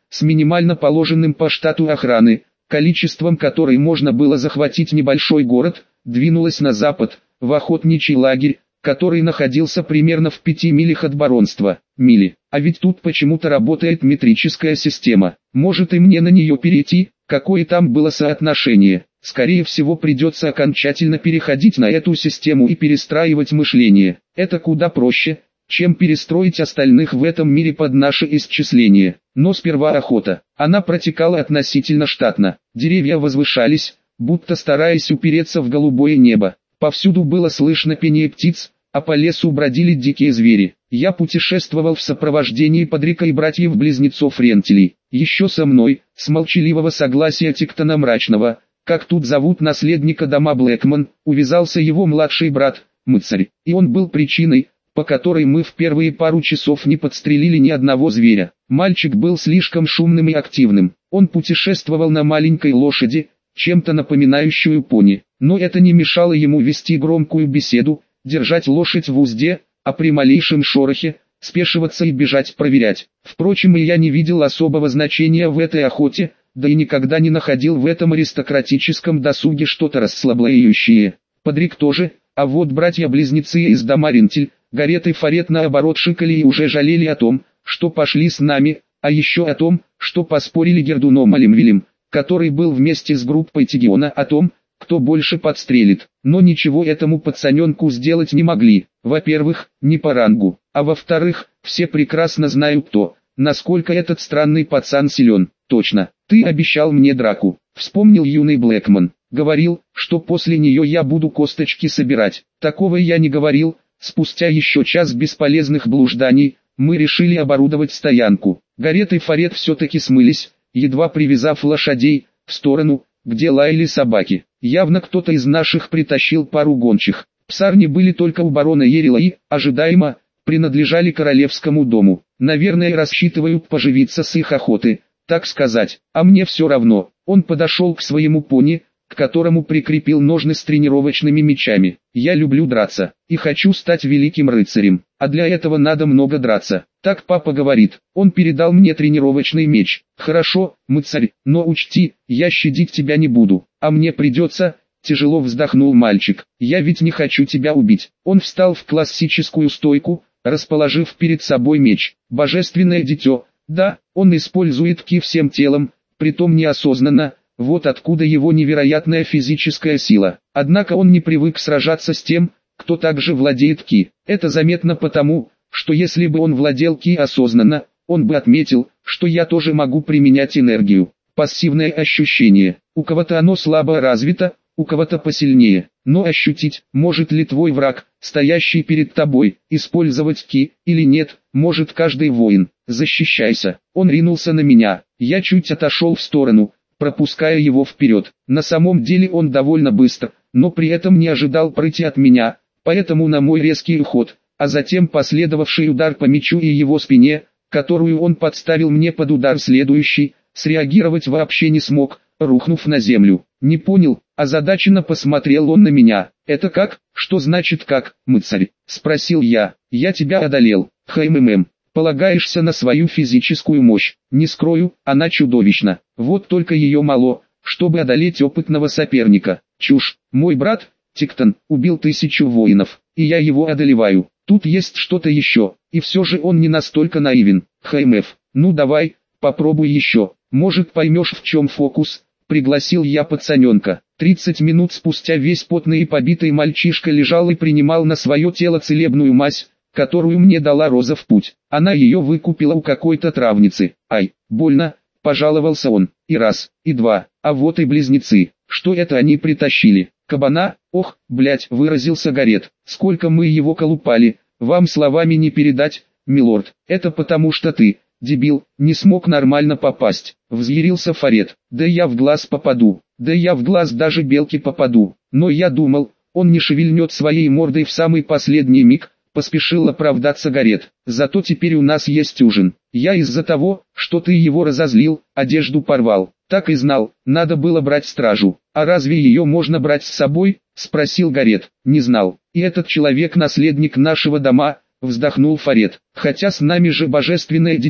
с минимально положенным по штату охраны, количеством которой можно было захватить небольшой город, двинулась на запад, в охотничий лагерь, который находился примерно в пяти милях от баронства. Мили. А ведь тут почему-то работает метрическая система. Может и мне на нее перейти? Какое там было соотношение? Скорее всего придется окончательно переходить на эту систему и перестраивать мышление. Это куда проще, чем перестроить остальных в этом мире под наше исчисление. Но сперва охота. Она протекала относительно штатно. Деревья возвышались, будто стараясь упереться в голубое небо. Повсюду было слышно пение птиц, а по лесу бродили дикие звери. Я путешествовал в сопровождении Подрика и братьев-близнецов Рентелей. Еще со мной, с молчаливого согласия Тиктона Мрачного, как тут зовут наследника дома Блэкман, увязался его младший брат, Мыцарь. И он был причиной, по которой мы в первые пару часов не подстрелили ни одного зверя. Мальчик был слишком шумным и активным. Он путешествовал на маленькой лошади, чем-то напоминающую пони. Но это не мешало ему вести громкую беседу, держать лошадь в узде, а при малейшем шорохе, спешиваться и бежать проверять. Впрочем, и я не видел особого значения в этой охоте, да и никогда не находил в этом аристократическом досуге что-то расслабляющее. Подрик тоже, а вот братья-близнецы из дома Рентель, Гарет и Фарет наоборот шикали и уже жалели о том, что пошли с нами, а еще о том, что поспорили Гердуном Алимвилем, который был вместе с группой Тигиона, о том, кто больше подстрелит. Но ничего этому пацаненку сделать не могли. Во-первых, не по рангу, а во-вторых, все прекрасно знают то, насколько этот странный пацан силен. Точно, ты обещал мне драку, вспомнил юный Блэкман. Говорил, что после нее я буду косточки собирать. Такого я не говорил. Спустя еще час бесполезных блужданий, мы решили оборудовать стоянку. Гарет и Фарет все-таки смылись, едва привязав лошадей, в сторону, где лаяли собаки. Явно кто-то из наших притащил пару гончих. Псарни были только у барона Ерила и, ожидаемо, принадлежали королевскому дому. Наверное, рассчитывают поживиться с их охоты, так сказать. А мне все равно. Он подошел к своему пони, к которому прикрепил ножны с тренировочными мечами. Я люблю драться, и хочу стать великим рыцарем, а для этого надо много драться. Так папа говорит. Он передал мне тренировочный меч. Хорошо, Мыцарь, но учти, я щадить тебя не буду, а мне придется... Тяжело вздохнул мальчик. Я ведь не хочу тебя убить. Он встал в классическую стойку, расположив перед собой меч. Божественное дитё. Да, он использует ки всем телом, притом неосознанно. Вот откуда его невероятная физическая сила. Однако он не привык сражаться с тем, кто также владеет ки. Это заметно потому, что если бы он владел ки осознанно, он бы отметил, что я тоже могу применять энергию. Пассивное ощущение. У кого-то оно слабо развито, у кого-то посильнее. Но ощутить, может ли твой враг, стоящий перед тобой, использовать ки, или нет, может каждый воин. Защищайся. Он ринулся на меня. Я чуть отошел в сторону, пропуская его вперед. На самом деле он довольно быстр, но при этом не ожидал пройти от меня, поэтому на мой резкий уход, а затем последовавший удар по мечу и его спине, которую он подставил мне под удар следующий, среагировать вообще не смог, рухнув на землю. Не понял, озадаченно посмотрел он на меня. «Это как? Что значит как, Мыцарь?» – спросил я. «Я тебя одолел, хмм. Полагаешься на свою физическую мощь. Не скрою, она чудовищна. Вот только ее мало, чтобы одолеть опытного соперника. Чушь. Мой брат, Тиктон, убил тысячу воинов, и я его одолеваю. Тут есть что-то еще, и все же он не настолько наивен. ХМФ, ну давай, попробуй еще. Может поймешь, в чем фокус?» Пригласил я пацаненка. Тридцать минут спустя весь потный и побитый мальчишка лежал и принимал на свое тело целебную мазь, которую мне дала Роза в путь. Она ее выкупила у какой-то травницы. Ай, больно, пожаловался он. И раз, и два, а вот и близнецы. Что это они притащили? Кабана? Ох, блять, выразился Гарет. Сколько мы его колупали, вам словами не передать, милорд. Это потому что ты, дебил, не смог нормально попасть. Взъярился Фарет. Да я в глаз попаду, да я в глаз даже белки попаду. Но я думал, он не шевельнет своей мордой в самый последний миг. Поспешил оправдаться Гарет. Зато теперь у нас есть ужин. Я из-за того, что ты его разозлил, одежду порвал. Так и знал, надо было брать стражу. А разве ее можно брать с собой? Спросил Гарет. Не знал. И этот человек наследник нашего дома, вздохнул Фарет. Хотя с нами же божественное дитё,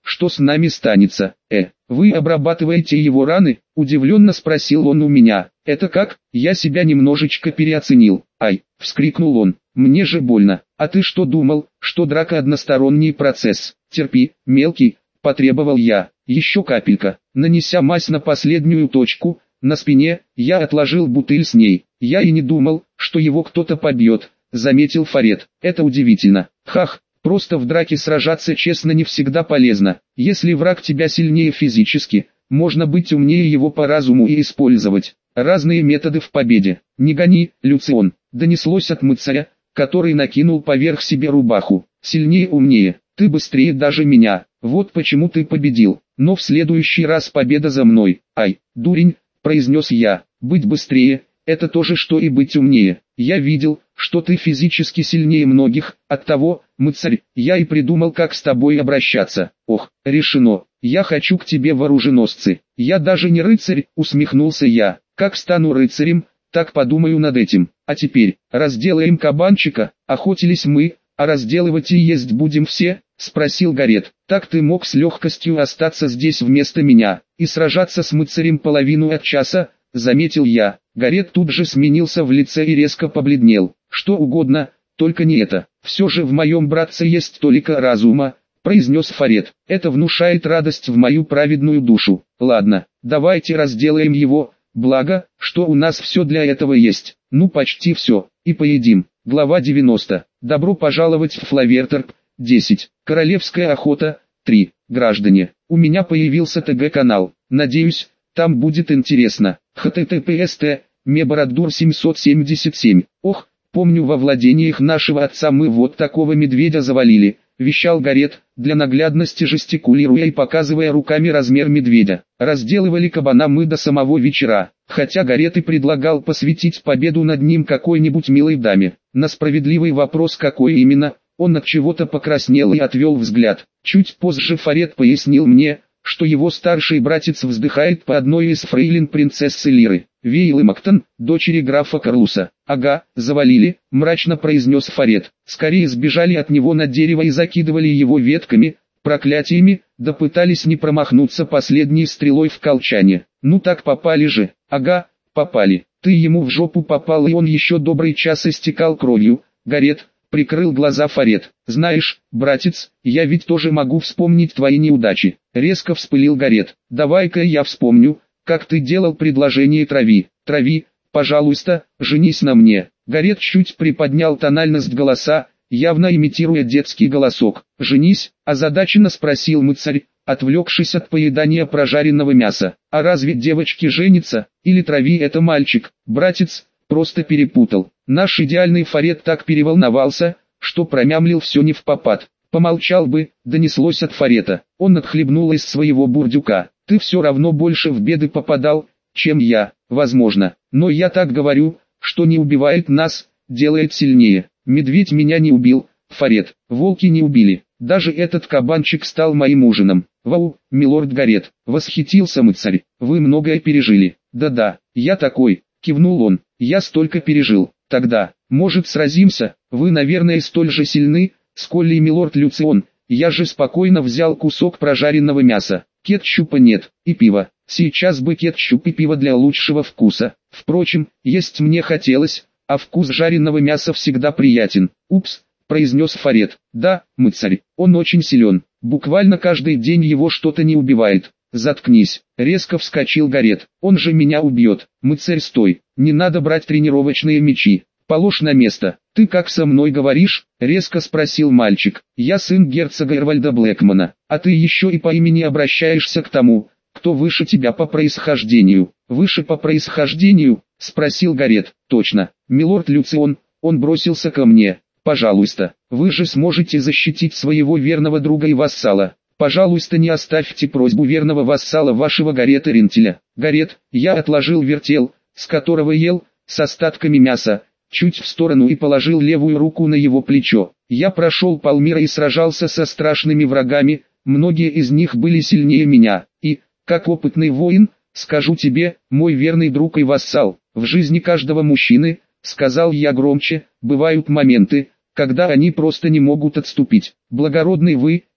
что с нами станется? Э, вы обрабатываете его раны? Удивленно спросил он у меня. Это как? Я себя немножечко переоценил. Ай, вскрикнул он, мне же больно. А ты что думал, что драка односторонний процесс? Терпи, мелкий, потребовал я. Еще капелька. Нанеся мазь на последнюю точку, на спине, я отложил бутыль с ней. Я и не думал, что его кто-то побьет, заметил Фаред. Это удивительно. Хах, просто в драке сражаться честно не всегда полезно. Если враг тебя сильнее физически, можно быть умнее его по разуму и использовать разные методы в победе. Не гони, Люцион, донеслось от мыцаря, который накинул поверх себе рубаху. Сильнее, умнее, ты быстрее даже меня, вот почему ты победил. Но в следующий раз победа за мной. Ай, дурень, произнес я, быть быстрее, это то же что и быть умнее. Я видел, что ты физически сильнее многих, оттого, мыцарь, я и придумал, как с тобой обращаться. Ох, решено, я хочу к тебе в оруженосцы. Я даже не рыцарь, усмехнулся я, как стану рыцарем, так подумаю над этим. А теперь, разделаем кабанчика, охотились мы, а разделывать и есть будем все, спросил Гарет. Так ты мог с легкостью остаться здесь вместо меня, и сражаться с мыцарем половину от часа, заметил я. Гарет тут же сменился в лице и резко побледнел. Что угодно, только не это. Все же в моем братце есть толика разума, произнес Фаред. Это внушает радость в мою праведную душу. Ладно, давайте разделаем его, благо, что у нас все для этого есть. Ну почти все, и поедим. Глава девяносто. Добро пожаловать в Флаверторп. десять. Королевская охота. три. Граждане, у меня появился ТГ-канал. Надеюсь, там будет интересно. https мебороддур семьсот семьдесят семь. Ох, помню, во владениях нашего отца мы вот такого медведя завалили, вещал Гарет, для наглядности жестикулируя и показывая руками размер медведя. Разделывали кабана мы до самого вечера, хотя Гарет и предлагал посвятить победу над ним какой-нибудь милой даме. На справедливый вопрос, какой именно, он от чего-то покраснел и отвел взгляд. Чуть позже Фаред пояснил мне, что его старший братец вздыхает по одной из фрейлин принцессы Лиры, Вейлы Мактон, дочери графа Карлуса. Ага, завалили, мрачно произнес Фаред. Скорее сбежали от него на дерево и закидывали его ветками, проклятиями, да пытались не промахнуться последней стрелой в колчане. Ну так попали же. Ага, попали. Ты ему в жопу попал, и он еще добрый час истекал кровью. Гарет, прикрыл глаза Фаред. Знаешь, братец, я ведь тоже могу вспомнить твои неудачи. Резко вспылил Гарет. Давай-ка я вспомню, как ты делал предложение Трави. Трави, пожалуйста, женись на мне. Гарет чуть приподнял тональность голоса, явно имитируя детский голосок. Женись, озадаченно спросил мыцарь, отвлекшись от поедания прожаренного мяса. А разве девочки женятся, или Трави это мальчик? Братец, просто перепутал. Наш идеальный Фаред так переволновался, что промямлил все не впопад. Помолчал бы, донеслось от Фарета. Он отхлебнул из своего бурдюка. Ты все равно больше в беды попадал, чем я, возможно. Но я так говорю, что не убивает нас, делает сильнее. Медведь меня не убил, Фаред. Волки не убили. Даже этот кабанчик стал моим ужином. Вау, милорд Гарет, восхитился мыцарь. Вы многое пережили. Да-да, я такой, кивнул он. Я столько пережил. Тогда, может, сразимся? Вы, наверное, столь же сильны, сколь и милорд Люцион. Я же спокойно взял кусок прожаренного мяса. Кетчупа нет, и пива. Сейчас бы кетчуп и пиво для лучшего вкуса. Впрочем, есть мне хотелось, а вкус жареного мяса всегда приятен. Упс, произнес Фаред. Да, мыцарь, он очень силен. Буквально каждый день его что-то не убивает. Заткнись, резко вскочил Гарет. Он же меня убьет. Мыцарь, стой, не надо брать тренировочные мечи. Положь на место. Ты как со мной говоришь? Резко спросил мальчик. Я сын герцога Эрвальда Блэкмана, а ты еще и по имени обращаешься к тому, кто выше тебя по происхождению. Выше по происхождению? Спросил Гарет. Точно, милорд Люцион, он бросился ко мне. Пожалуйста, вы же сможете защитить своего верного друга и вассала. Пожалуйста, не оставьте просьбу верного вассала вашего Гарета Рентеля. Гарет, я отложил вертел, с которого ел, с остатками мяса, чуть в сторону и положил левую руку на его плечо. Я прошел полмира и сражался со страшными врагами, многие из них были сильнее меня, и, как опытный воин, скажу тебе, мой верный друг и вассал, в жизни каждого мужчины, сказал я громче, бывают моменты, когда они просто не могут отступить. Благородный вы,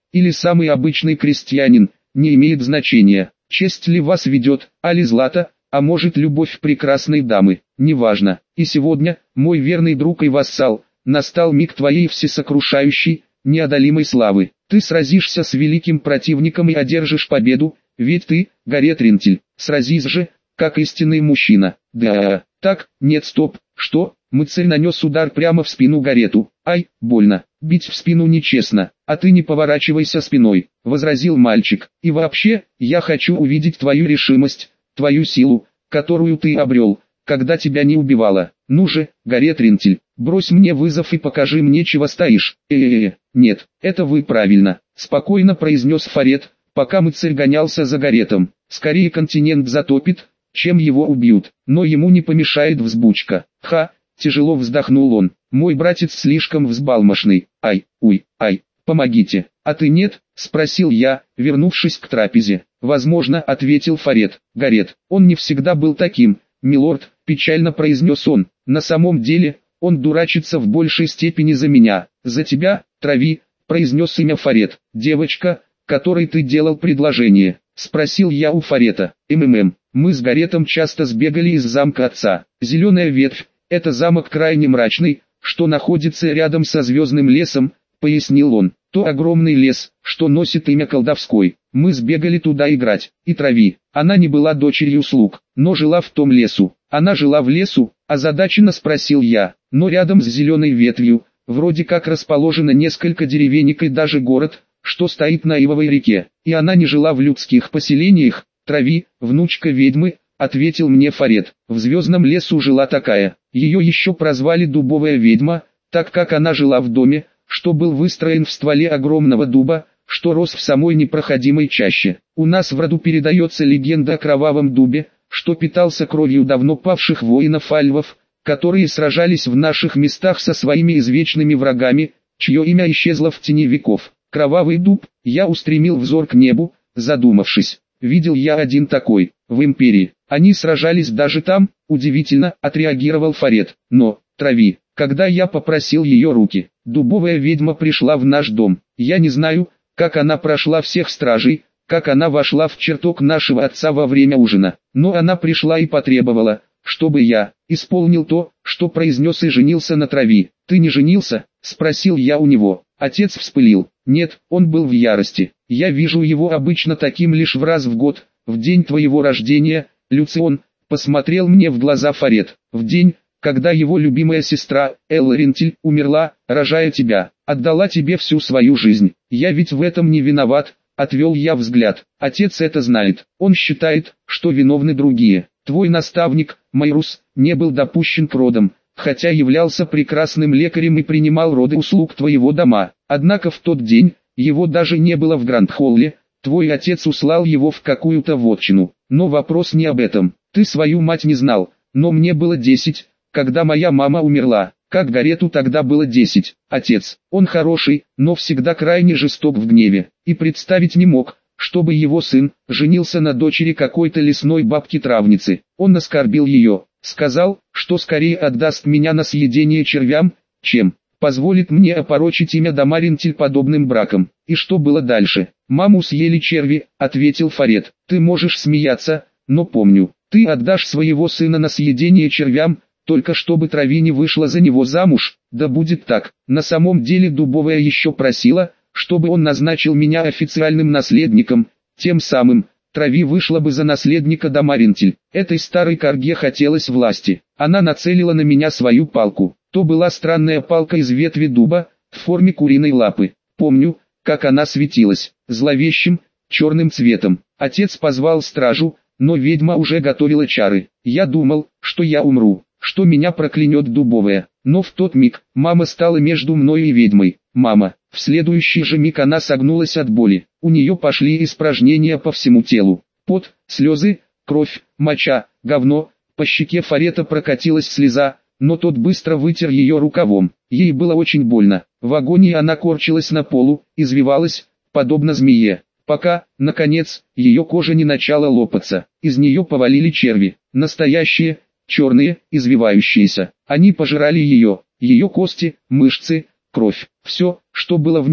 или самый обычный крестьянин, не имеет значения. Честь ли вас ведет, али злато, а может любовь прекрасной дамы, неважно. И сегодня, мой верный друг и вассал, настал миг твоей всесокрушающей, неодолимой славы. Ты сразишься с великим противником и одержишь победу, ведь ты, Гарет Ринтель, сразись же, как истинный мужчина. Да, так, нет, стоп, что? Мыцель нанес удар прямо в спину Гарету. Ай, больно, бить в спину нечестно, а ты не поворачивайся спиной, возразил мальчик. И вообще, я хочу увидеть твою решимость, твою силу, которую ты обрел, когда тебя не убивало. Ну же, Гарет Ринтель, брось мне вызов и покажи мне, чего стоишь. Э-э-э, нет, это вы правильно, спокойно произнес Фарет, пока Мыцель гонялся за Гаретом. Скорее континент затопит, чем его убьют, но ему не помешает взбучка. Ха, тяжело вздохнул он, мой братец слишком взбалмошный. Ай, уй, ай, помогите. А ты нет? Спросил я, вернувшись к трапезе. Возможно, ответил Фарет. Гарет, он не всегда был таким, милорд, печально произнес он. На самом деле, он дурачится в большей степени за меня. За тебя, Трави, произнес имя Фарет. Девочка, которой ты делал предложение. Спросил я у Фарета. МММ, мы с Гаретом часто сбегали из замка отца. Зеленая ветвь, это замок крайне мрачный, что находится рядом со звездным лесом, пояснил он. То огромный лес, что носит имя колдовской. Мы сбегали туда играть. И Трави, она не была дочерью слуг, но жила в том лесу. Она жила в лесу, озадаченно спросил я. Но рядом с зеленой ветвью, вроде как расположено несколько деревенек и даже город, что стоит на Ивовой реке. И она не жила в людских поселениях. Трави, внучка ведьмы, ответил мне Фарет. В звездном лесу жила такая. Ее еще прозвали Дубовая ведьма, так как она жила в доме, что был выстроен в стволе огромного дуба, что рос в самой непроходимой чаще. У нас в роду передается легенда о кровавом дубе, что питался кровью давно павших воинов-альвов, которые сражались в наших местах со своими извечными врагами, чье имя исчезло в тени веков. Кровавый дуб, я устремил взор к небу, задумавшись. Видел я один такой, в Империи. Они сражались даже там, удивительно, отреагировал Фарет. Но, Трави, когда я попросил ее руки, Дубовая ведьма пришла в наш дом. Я не знаю, как она прошла всех стражей, как она вошла в чертог нашего отца во время ужина. Но она пришла и потребовала, чтобы я исполнил то, что произнес, и женился на Трави. Ты не женился? Спросил я у него. Отец вспылил. Нет, он был в ярости. Я вижу его обычно таким лишь в раз в год, в день твоего рождения, Люцион, посмотрел мне в глаза Фарет. В день, когда его любимая сестра, Элла Ринтель, умерла, рожая тебя, отдала тебе всю свою жизнь. Я ведь в этом не виноват, отвел я взгляд. Отец это знает, он считает, что виновны другие. Твой наставник, Майрус, не был допущен к родам, хотя являлся прекрасным лекарем и принимал роды услуг твоего дома. Однако в тот день, его даже не было в Гранд-Холле, твой отец услал его в какую-то вотчину. Но вопрос не об этом. Ты свою мать не знал, но мне было десять, когда моя мама умерла. Как Гарету тогда было десять. Отец, он хороший, но всегда крайне жесток в гневе, и представить не мог, чтобы его сын женился на дочери какой-то лесной бабки-травницы. Он оскорбил ее, сказал, что скорее отдаст меня на съедение червям, чем позволит мне опорочить имя дома Ринтель подобным браком. И что было дальше? Маму съели черви, ответил Фарет. Ты можешь смеяться, но помню, ты отдашь своего сына на съедение червям, только чтобы Трави не вышла за него замуж. Да будет так. На самом деле Дубовая еще просила, чтобы он назначил меня официальным наследником, тем самым Трави вышла бы за наследника дома Ринтель. Этой старой корге хотелось власти. Она нацелила на меня свою палку. То была странная палка из ветви дуба, в форме куриной лапы. Помню, как она светилась, зловещим, черным цветом. Отец позвал стражу, но ведьма уже готовила чары. Я думал, что я умру, что меня проклянет Дубовая. Но в тот миг, мама стала между мной и ведьмой. Мама. В следующий же миг она согнулась от боли. У нее пошли испражнения по всему телу. Пот, слезы, кровь, моча, говно. По щеке Фарета прокатилась слеза, но тот быстро вытер ее рукавом. Ей было очень больно. В агонии она корчилась на полу, извивалась, подобно змее. Пока, наконец, ее кожа не начала лопаться. Из нее повалили черви. Настоящие, черные, извивающиеся. Они пожирали ее, ее кости, мышцы, кровь. Все, что было в ней,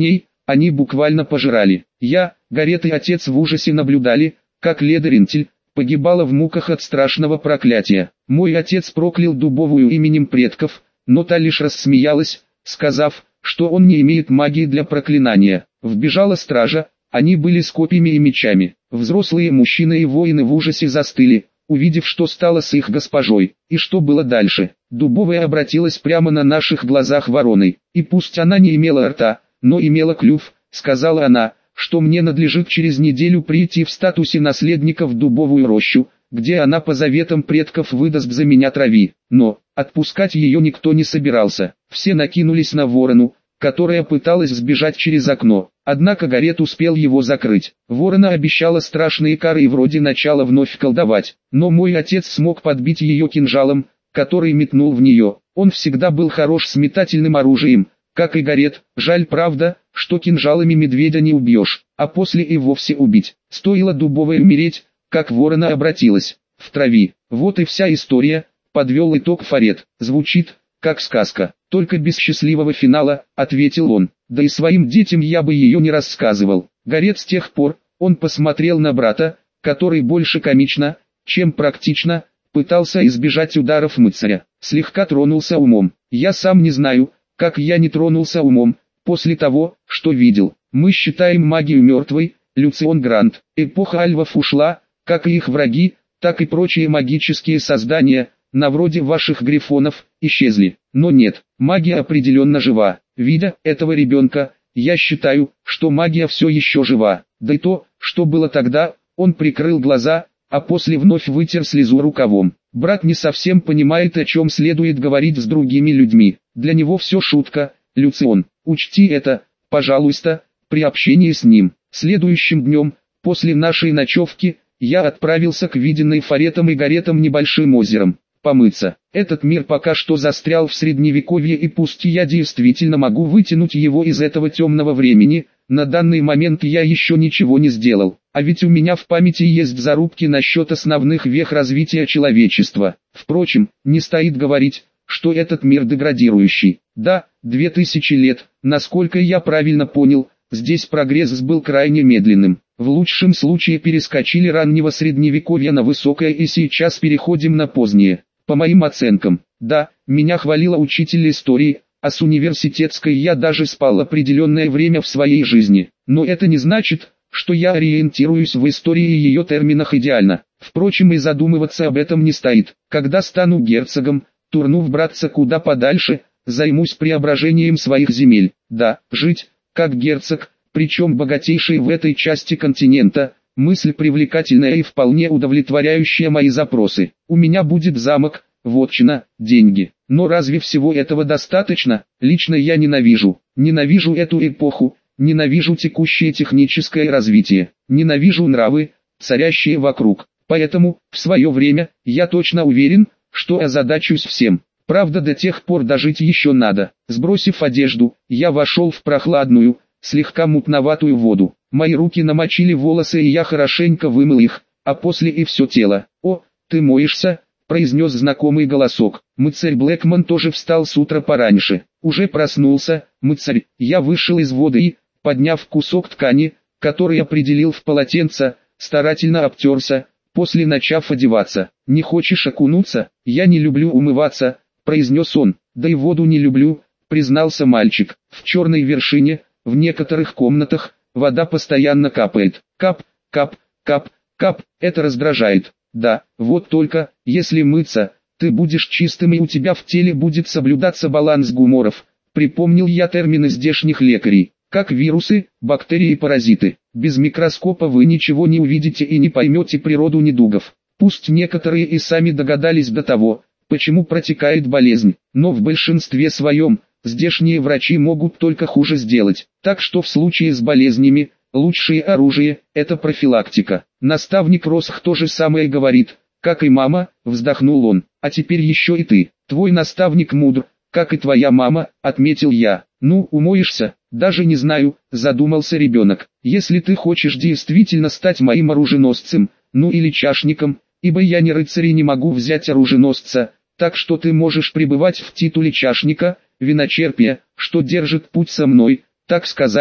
они буквально пожирали. Я, Гарет и отец в ужасе наблюдали, как Леда Ринтель погибала в муках от страшного проклятия. Мой отец проклял дубовую именем предков, но та лишь рассмеялась, сказав, что он не имеет магии для проклинания. Вбежала стража, они были с копьями и мечами. Взрослые мужчины и воины в ужасе застыли, увидев, что стало с их госпожой, и что было дальше. Дубовая обратилась прямо на наших глазах вороной, и пусть она не имела рта, но имела клюв, сказала она, что мне надлежит через неделю прийти в статусе наследника в дубовую рощу, где она по заветам предков выдаст за меня трави. Но отпускать ее никто не собирался. Все накинулись на ворону, которая пыталась сбежать через окно. Однако Гарет успел его закрыть. Ворона обещала страшные кары и вроде начала вновь колдовать. Но мой отец смог подбить ее кинжалом, который метнул в нее. Он всегда был хорош с метательным оружием, как и Гарет. Жаль, правда, что кинжалами медведя не убьешь, а после и вовсе убить. Стоило дубовой умереть, как ворона обратилась в трави. Вот и вся история, подвел итог Фарет. Звучит как сказка, только без счастливого финала, ответил он. Да и своим детям я бы ее не рассказывал. Гарет с тех пор, он посмотрел на брата, который больше комично, чем практично, пытался избежать ударов мыцаря. Слегка тронулся умом. Я сам не знаю, как я не тронулся умом, после того, что видел. Мы считаем магию мертвой, Люцион Грант. Эпоха альвов ушла, как и их враги, так и прочие магические создания, на вроде ваших грифонов, исчезли. Но нет, магия определенно жива. Видя этого ребенка, я считаю, что магия все еще жива. Да и то, что было тогда, он прикрыл глаза, а после вновь вытер слезу рукавом. Брат не совсем понимает, о чем следует говорить с другими людьми. Для него все шутка, Люцион. Учти это, пожалуйста, при общении с ним. Следующим днем, после нашей ночевки, я отправился к виденной Фаретом и Гаретом небольшим озером, помыться. Этот мир пока что застрял в средневековье, и пусть я действительно могу вытянуть его из этого темного времени, на данный момент я еще ничего не сделал. А ведь у меня в памяти есть зарубки насчет основных вех развития человечества. Впрочем, не стоит говорить, что этот мир деградирующий. Да, две тысячи лет, насколько я правильно понял, здесь прогресс был крайне медленным. В лучшем случае перескочили раннего средневековья на высокое и сейчас переходим на позднее. По моим оценкам, да, меня хвалила учитель истории, а с университетской я даже спал определенное время в своей жизни. Но это не значит, что я ориентируюсь в истории и ее терминах идеально. Впрочем, и задумываться об этом не стоит. Когда стану герцогом, турнув братца куда подальше, займусь преображением своих земель. Да, жить, как герцог, причем богатейший в этой части континента, мысль привлекательная и вполне удовлетворяющая мои запросы. У меня будет замок, вотчина, деньги. Но разве всего этого достаточно? Лично я ненавижу. Ненавижу эту эпоху, ненавижу текущее техническое развитие, ненавижу нравы, царящие вокруг. Поэтому, в свое время, я точно уверен, что озадачусь всем. Правда, до тех пор дожить еще надо. Сбросив одежду, я вошел в прохладную, слегка мутноватую воду. Мои руки намочили волосы, и я хорошенько вымыл их, а после и все тело. «О, ты моешься?» — произнес знакомый голосок. Мыцарь Блэкман тоже встал с утра пораньше. «Уже проснулся, мыцарь». Я вышел из воды и, подняв кусок ткани, который определил в полотенце, старательно обтерся, после начав одеваться. «Не хочешь окунуться? Я не люблю умываться», — произнес он. «Да и воду не люблю», — признался мальчик. «В черной вершине, в некоторых комнатах, вода постоянно капает. Кап, кап, кап, кап, это раздражает. Да, вот только, если мыться, ты будешь чистым и у тебя в теле будет соблюдаться баланс гуморов». Припомнил я термины здешних лекарей, как вирусы, бактерии и паразиты. Без микроскопа вы ничего не увидите и не поймете природу недугов. Пусть некоторые и сами догадались до того, почему протекает болезнь, но в большинстве своем, здешние врачи могут только хуже сделать. Так что в случае с болезнями, лучшее оружие – это профилактика. Наставник Росх то же самое говорит, как и мама, вздохнул он. А теперь еще и ты. Твой наставник мудр, как и твоя мама, отметил я. Ну, умоешься? Даже не знаю, задумался ребенок. Если ты хочешь действительно стать моим оруженосцем, ну или чашником, ибо я не рыцарь и не могу взять оруженосца, так что ты можешь пребывать в титуле чашника, виночерпия, что держит путь со мной, так сказать,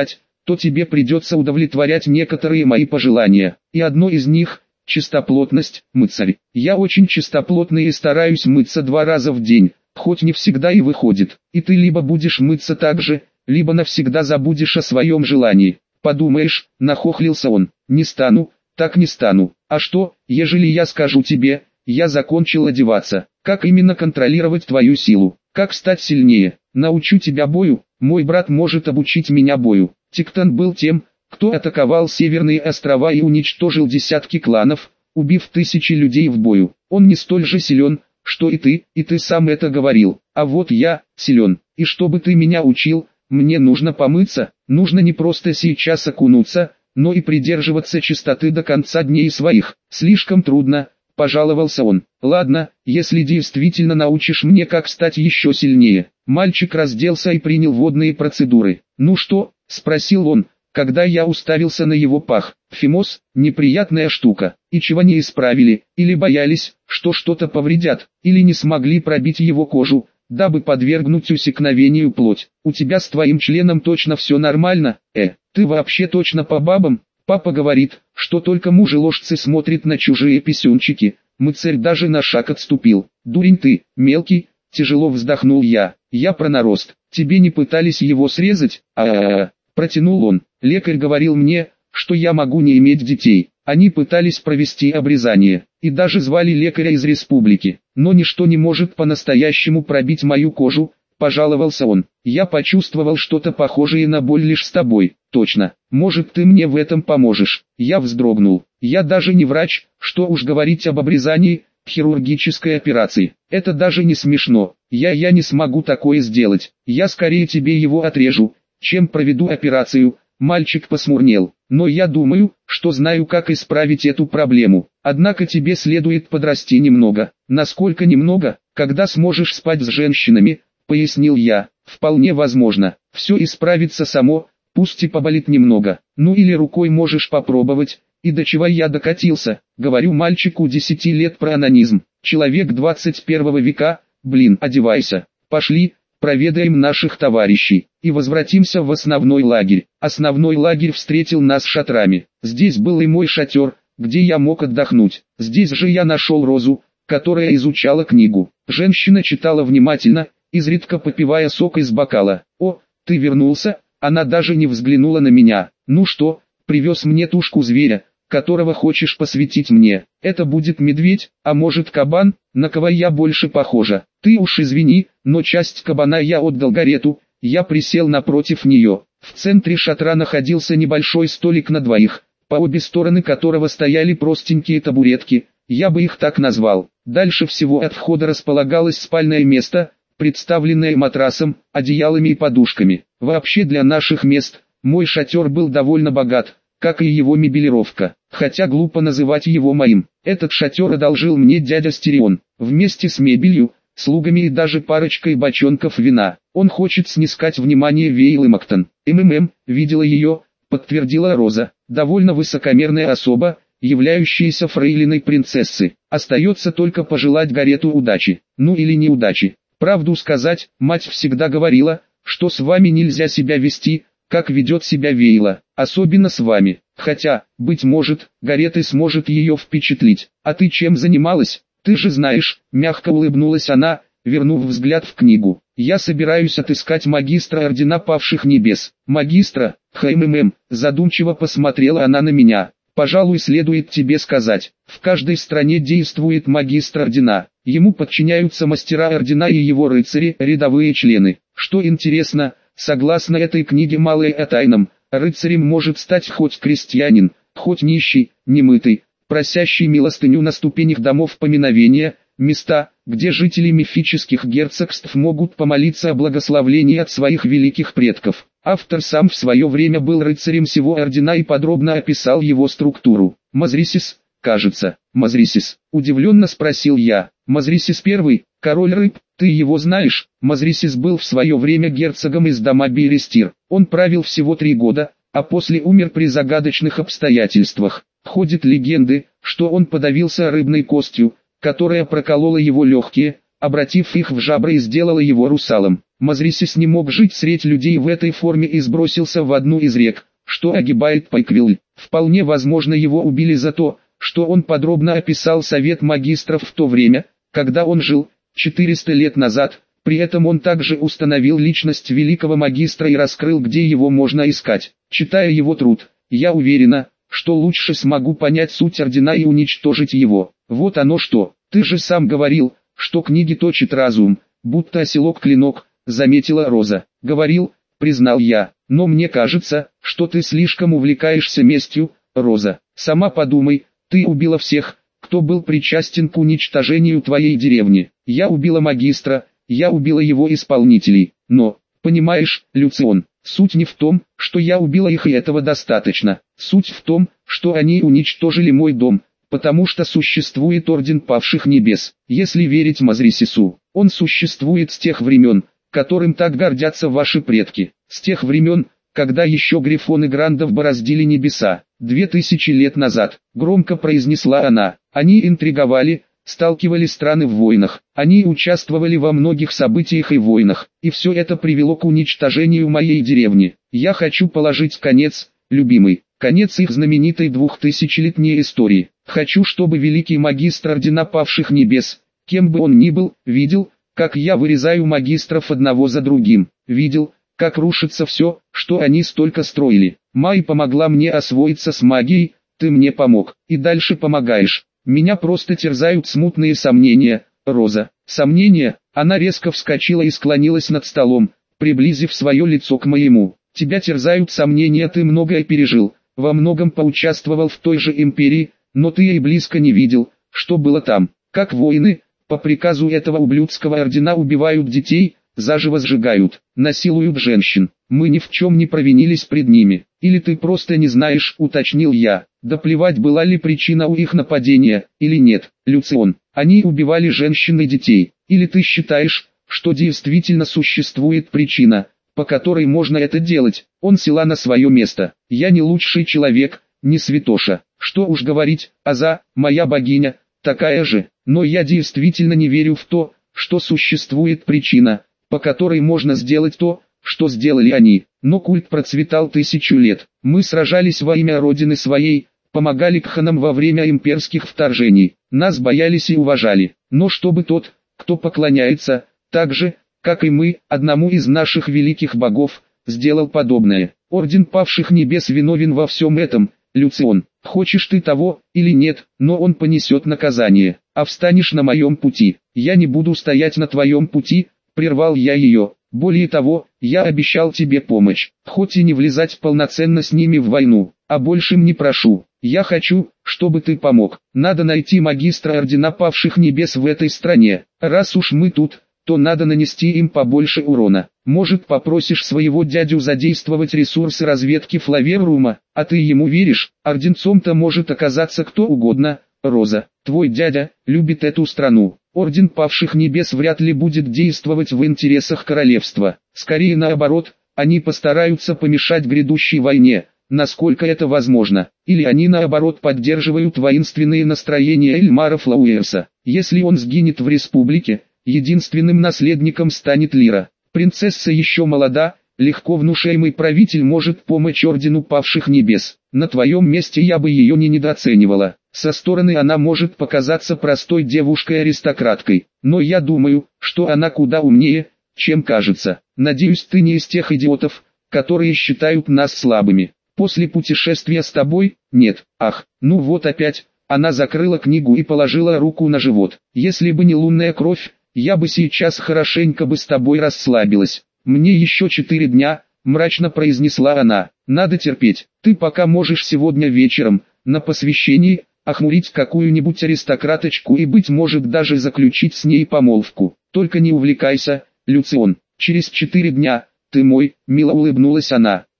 то тебе придется удовлетворять некоторые мои пожелания. И одно из них – чистоплотность, мыцарь. Я очень чистоплотный и стараюсь мыться два раза в день, хоть не всегда и выходит. И ты либо будешь мыться так же, либо навсегда забудешь о своем желании. Подумаешь, нахохлился он, не стану, так не стану. А что, ежели я скажу тебе, я закончил одеваться, как именно контролировать твою силу, как стать сильнее, научу тебя бою, мой брат может обучить меня бою. Тиктан был тем, кто атаковал Северные острова и уничтожил десятки кланов, убив тысячи людей в бою. Он не столь же силен, что и ты, и ты сам это говорил. А вот я, силен, и чтобы ты меня учил, мне нужно помыться, нужно не просто сейчас окунуться, но и придерживаться чистоты до конца дней своих. Слишком трудно, пожаловался он. Ладно, если действительно научишь мне, как стать еще сильнее. Мальчик разделся и принял водные процедуры. Ну что, спросил он, когда я уставился на его пах. Фимоз, неприятная штука, и чего не исправили, или боялись, что что-то повредят, или не смогли пробить его кожу, дабы подвергнуть усекновению плоть. У тебя с твоим членом точно все нормально, э, ты вообще точно по бабам? Папа говорит, что только мужеложцы смотрят на чужие писюнчики. Мыцарь даже на шаг отступил. Дурень ты, мелкий, тяжело вздохнул я. Я про нарост. Тебе не пытались его срезать? А-а-а, протянул он. Лекарь говорил мне, что я могу не иметь детей. Они пытались провести обрезание, и даже звали лекаря из республики. Но ничто не может по-настоящему пробить мою кожу, пожаловался он. Я почувствовал что-то похожее на боль лишь с тобой. Точно, может ты мне в этом поможешь. Я вздрогнул. Я даже не врач, что уж говорить об обрезании, хирургической операции. Это даже не смешно. Я я не смогу такое сделать. Я скорее тебе его отрежу, чем проведу операцию. Мальчик посмурнел. Но я думаю, что знаю, как исправить эту проблему. Однако тебе следует подрасти немного. Насколько немного? Когда сможешь спать с женщинами, пояснил я. Вполне возможно. Все исправится само, пусть и поболит немного. Ну или рукой можешь попробовать. И до чего я докатился, говорю мальчику десяти лет про анонизм. Человек двадцать первого века, блин, одевайся. Пошли, проведаем наших товарищей и возвратимся в основной лагерь. Основной лагерь встретил нас шатрами. Здесь был и мой шатер, где я мог отдохнуть. Здесь же я нашел Розу, которая изучала книгу. Женщина читала внимательно, изредка попивая сок из бокала. «О, ты вернулся?» Она даже не взглянула на меня. «Ну что, привез мне тушку зверя, которого хочешь посвятить мне? Это будет медведь, а может кабан, на кого я больше похожа? Ты уж извини, но часть кабана я отдал Гарету». Я присел напротив нее. В центре шатра находился небольшой столик на двоих, по обе стороны которого стояли простенькие табуретки, я бы их так назвал. Дальше всего от входа располагалось спальное место, представленное матрасом, одеялами и подушками. Вообще для наших мест, мой шатер был довольно богат, как и его мебелировка, хотя глупо называть его моим. Этот шатер одолжил мне дядя Стерион, вместе с мебелью, слугами и даже парочкой бочонков вина. Он хочет снискать внимание Вейлы Мактон. МММ, видела ее, подтвердила Роза, довольно высокомерная особа, являющаяся фрейлиной принцессы. Остается только пожелать Гарету удачи, ну или неудачи. Правду сказать, мать всегда говорила, что с вами нельзя себя вести, как ведет себя Вейла, особенно с вами. Хотя, быть может, Гарета сможет ее впечатлить. А ты чем занималась? Ты же знаешь, мягко улыбнулась она, вернув взгляд в книгу. Я собираюсь отыскать магистра Ордена Павших Небес. Магистра, хммм, задумчиво посмотрела она на меня. Пожалуй, следует тебе сказать, в каждой стране действует магистр Ордена. Ему подчиняются мастера Ордена и его рыцари, рядовые члены. Что интересно, согласно этой книге малой о тайном, рыцарем может стать хоть крестьянин, хоть нищий, немытый, просящий милостыню на ступенях домов поминовения, места, где жители мифических герцогств могут помолиться о благословении от своих великих предков. Автор сам в свое время был рыцарем сего ордена и подробно описал его структуру. Мазрисис, кажется, Мазрисис, удивленно спросил я. Мазрисис первый, король рыб, ты его знаешь? Мазрисис был в свое время герцогом из дома Берестир. Он правил всего три года, а после умер при загадочных обстоятельствах. Ходят легенды, что он подавился рыбной костью, которая проколола его легкие, обратив их в жабры и сделала его русалом. Мазрисис не мог жить средь людей в этой форме и сбросился в одну из рек, что огибает Пайквилл. Вполне возможно, его убили за то, что он подробно описал совет магистров в то время, когда он жил, четыреста лет назад. При этом он также установил личность великого магистра и раскрыл, где его можно искать. Читая его труд, я уверена, что лучше смогу понять суть ордена и уничтожить его. Вот оно что. Ты же сам говорил, что книги точит разум, будто оселок-клинок, заметила Роза. Говорил, признал я, но мне кажется, что ты слишком увлекаешься местью, Роза. Сама подумай, ты убила всех, кто был причастен к уничтожению твоей деревни. Я убила магистра, я убила его исполнителей, но, понимаешь, Люцион, суть не в том, что я убила их и этого достаточно. Суть в том, что они уничтожили мой дом, потому что существует Орден Павших Небес. Если верить Мазрисису, он существует с тех времен, которым так гордятся ваши предки, с тех времен, когда еще грифоны Грандов бороздили небеса. Две тысячи лет назад, громко произнесла она, они интриговали, сталкивали страны в войнах, они участвовали во многих событиях и войнах, и все это привело к уничтожению моей деревни. Я хочу положить конец, любимый, конец их знаменитой двухтысячелетней истории. Хочу, чтобы великий магистр Ордена Павших Небес, кем бы он ни был, видел, как я вырезаю магистров одного за другим, видел, как рушится все, что они столько строили. Май помогла мне освоиться с магией, ты мне помог, и дальше помогаешь. Меня просто терзают смутные сомнения, Роза. Сомнения? Она резко вскочила и склонилась над столом, приблизив свое лицо к моему. Тебя терзают сомнения, ты многое пережил, во многом поучаствовал в той же империи, но ты и близко не видел, что было там. Как воины, по приказу этого ублюдского ордена убивают детей, заживо сжигают, насилуют женщин. Мы ни в чем не провинились пред ними. Или ты просто не знаешь, уточнил я. Да плевать, была ли причина у их нападения, или нет, Люцион. Они убивали женщин и детей. Или ты считаешь, что действительно существует причина, по которой можно это делать? Он села на свое место. Я не лучший человек, не святоша. Что уж говорить, Аза, моя богиня, такая же. Но я действительно не верю в то, что существует причина, по которой можно сделать то, что сделали они. Но культ процветал тысячу лет. Мы сражались во имя Родины своей, помогали кханам во время имперских вторжений. Нас боялись и уважали. Но чтобы тот, кто поклоняется, так же, как и мы, одному из наших великих богов, сделал подобное. Орден Павших Небес виновен во всем этом, Люцион. Хочешь ты того, или нет, но он понесет наказание. А встанешь на моем пути. Я не буду стоять на твоем пути, прервал я ее. Более того, я обещал тебе помощь, хоть и не влезать полноценно с ними в войну, а большим не прошу. Я хочу, чтобы ты помог. Надо найти магистра Ордена Павших Небес в этой стране. Раз уж мы тут, то надо нанести им побольше урона. Может, попросишь своего дядю задействовать ресурсы разведки Флаверрума, а ты ему веришь? Орденцом-то может оказаться кто угодно, Роза. Твой дядя любит эту страну. Орден Павших Небес вряд ли будет действовать в интересах королевства. Скорее наоборот, они постараются помешать грядущей войне, насколько это возможно. Или они наоборот поддерживают воинственные настроения Эльмара Флауэрса. Если он сгинет в республике, единственным наследником станет Лира. Принцесса еще молода, легко внушаемый правитель может помочь Ордену Павших Небес. На твоем месте я бы ее не недооценивала. Со стороны она может показаться простой девушкой-аристократкой, но я думаю, что она куда умнее, чем кажется. Надеюсь, ты не из тех идиотов, которые считают нас слабыми. После путешествия с тобой? Нет. Ах, ну вот опять. Она закрыла книгу и положила руку на живот. Если бы не лунная кровь, я бы сейчас хорошенько бы с тобой расслабилась. Мне еще четыре дня, мрачно произнесла она. Надо терпеть. Ты пока можешь сегодня вечером, на посвящении, охмурить какую-нибудь аристократочку и, быть может, даже заключить с ней помолвку. Только не увлекайся, Люцион. Через четыре дня, ты мой, мило улыбнулась она.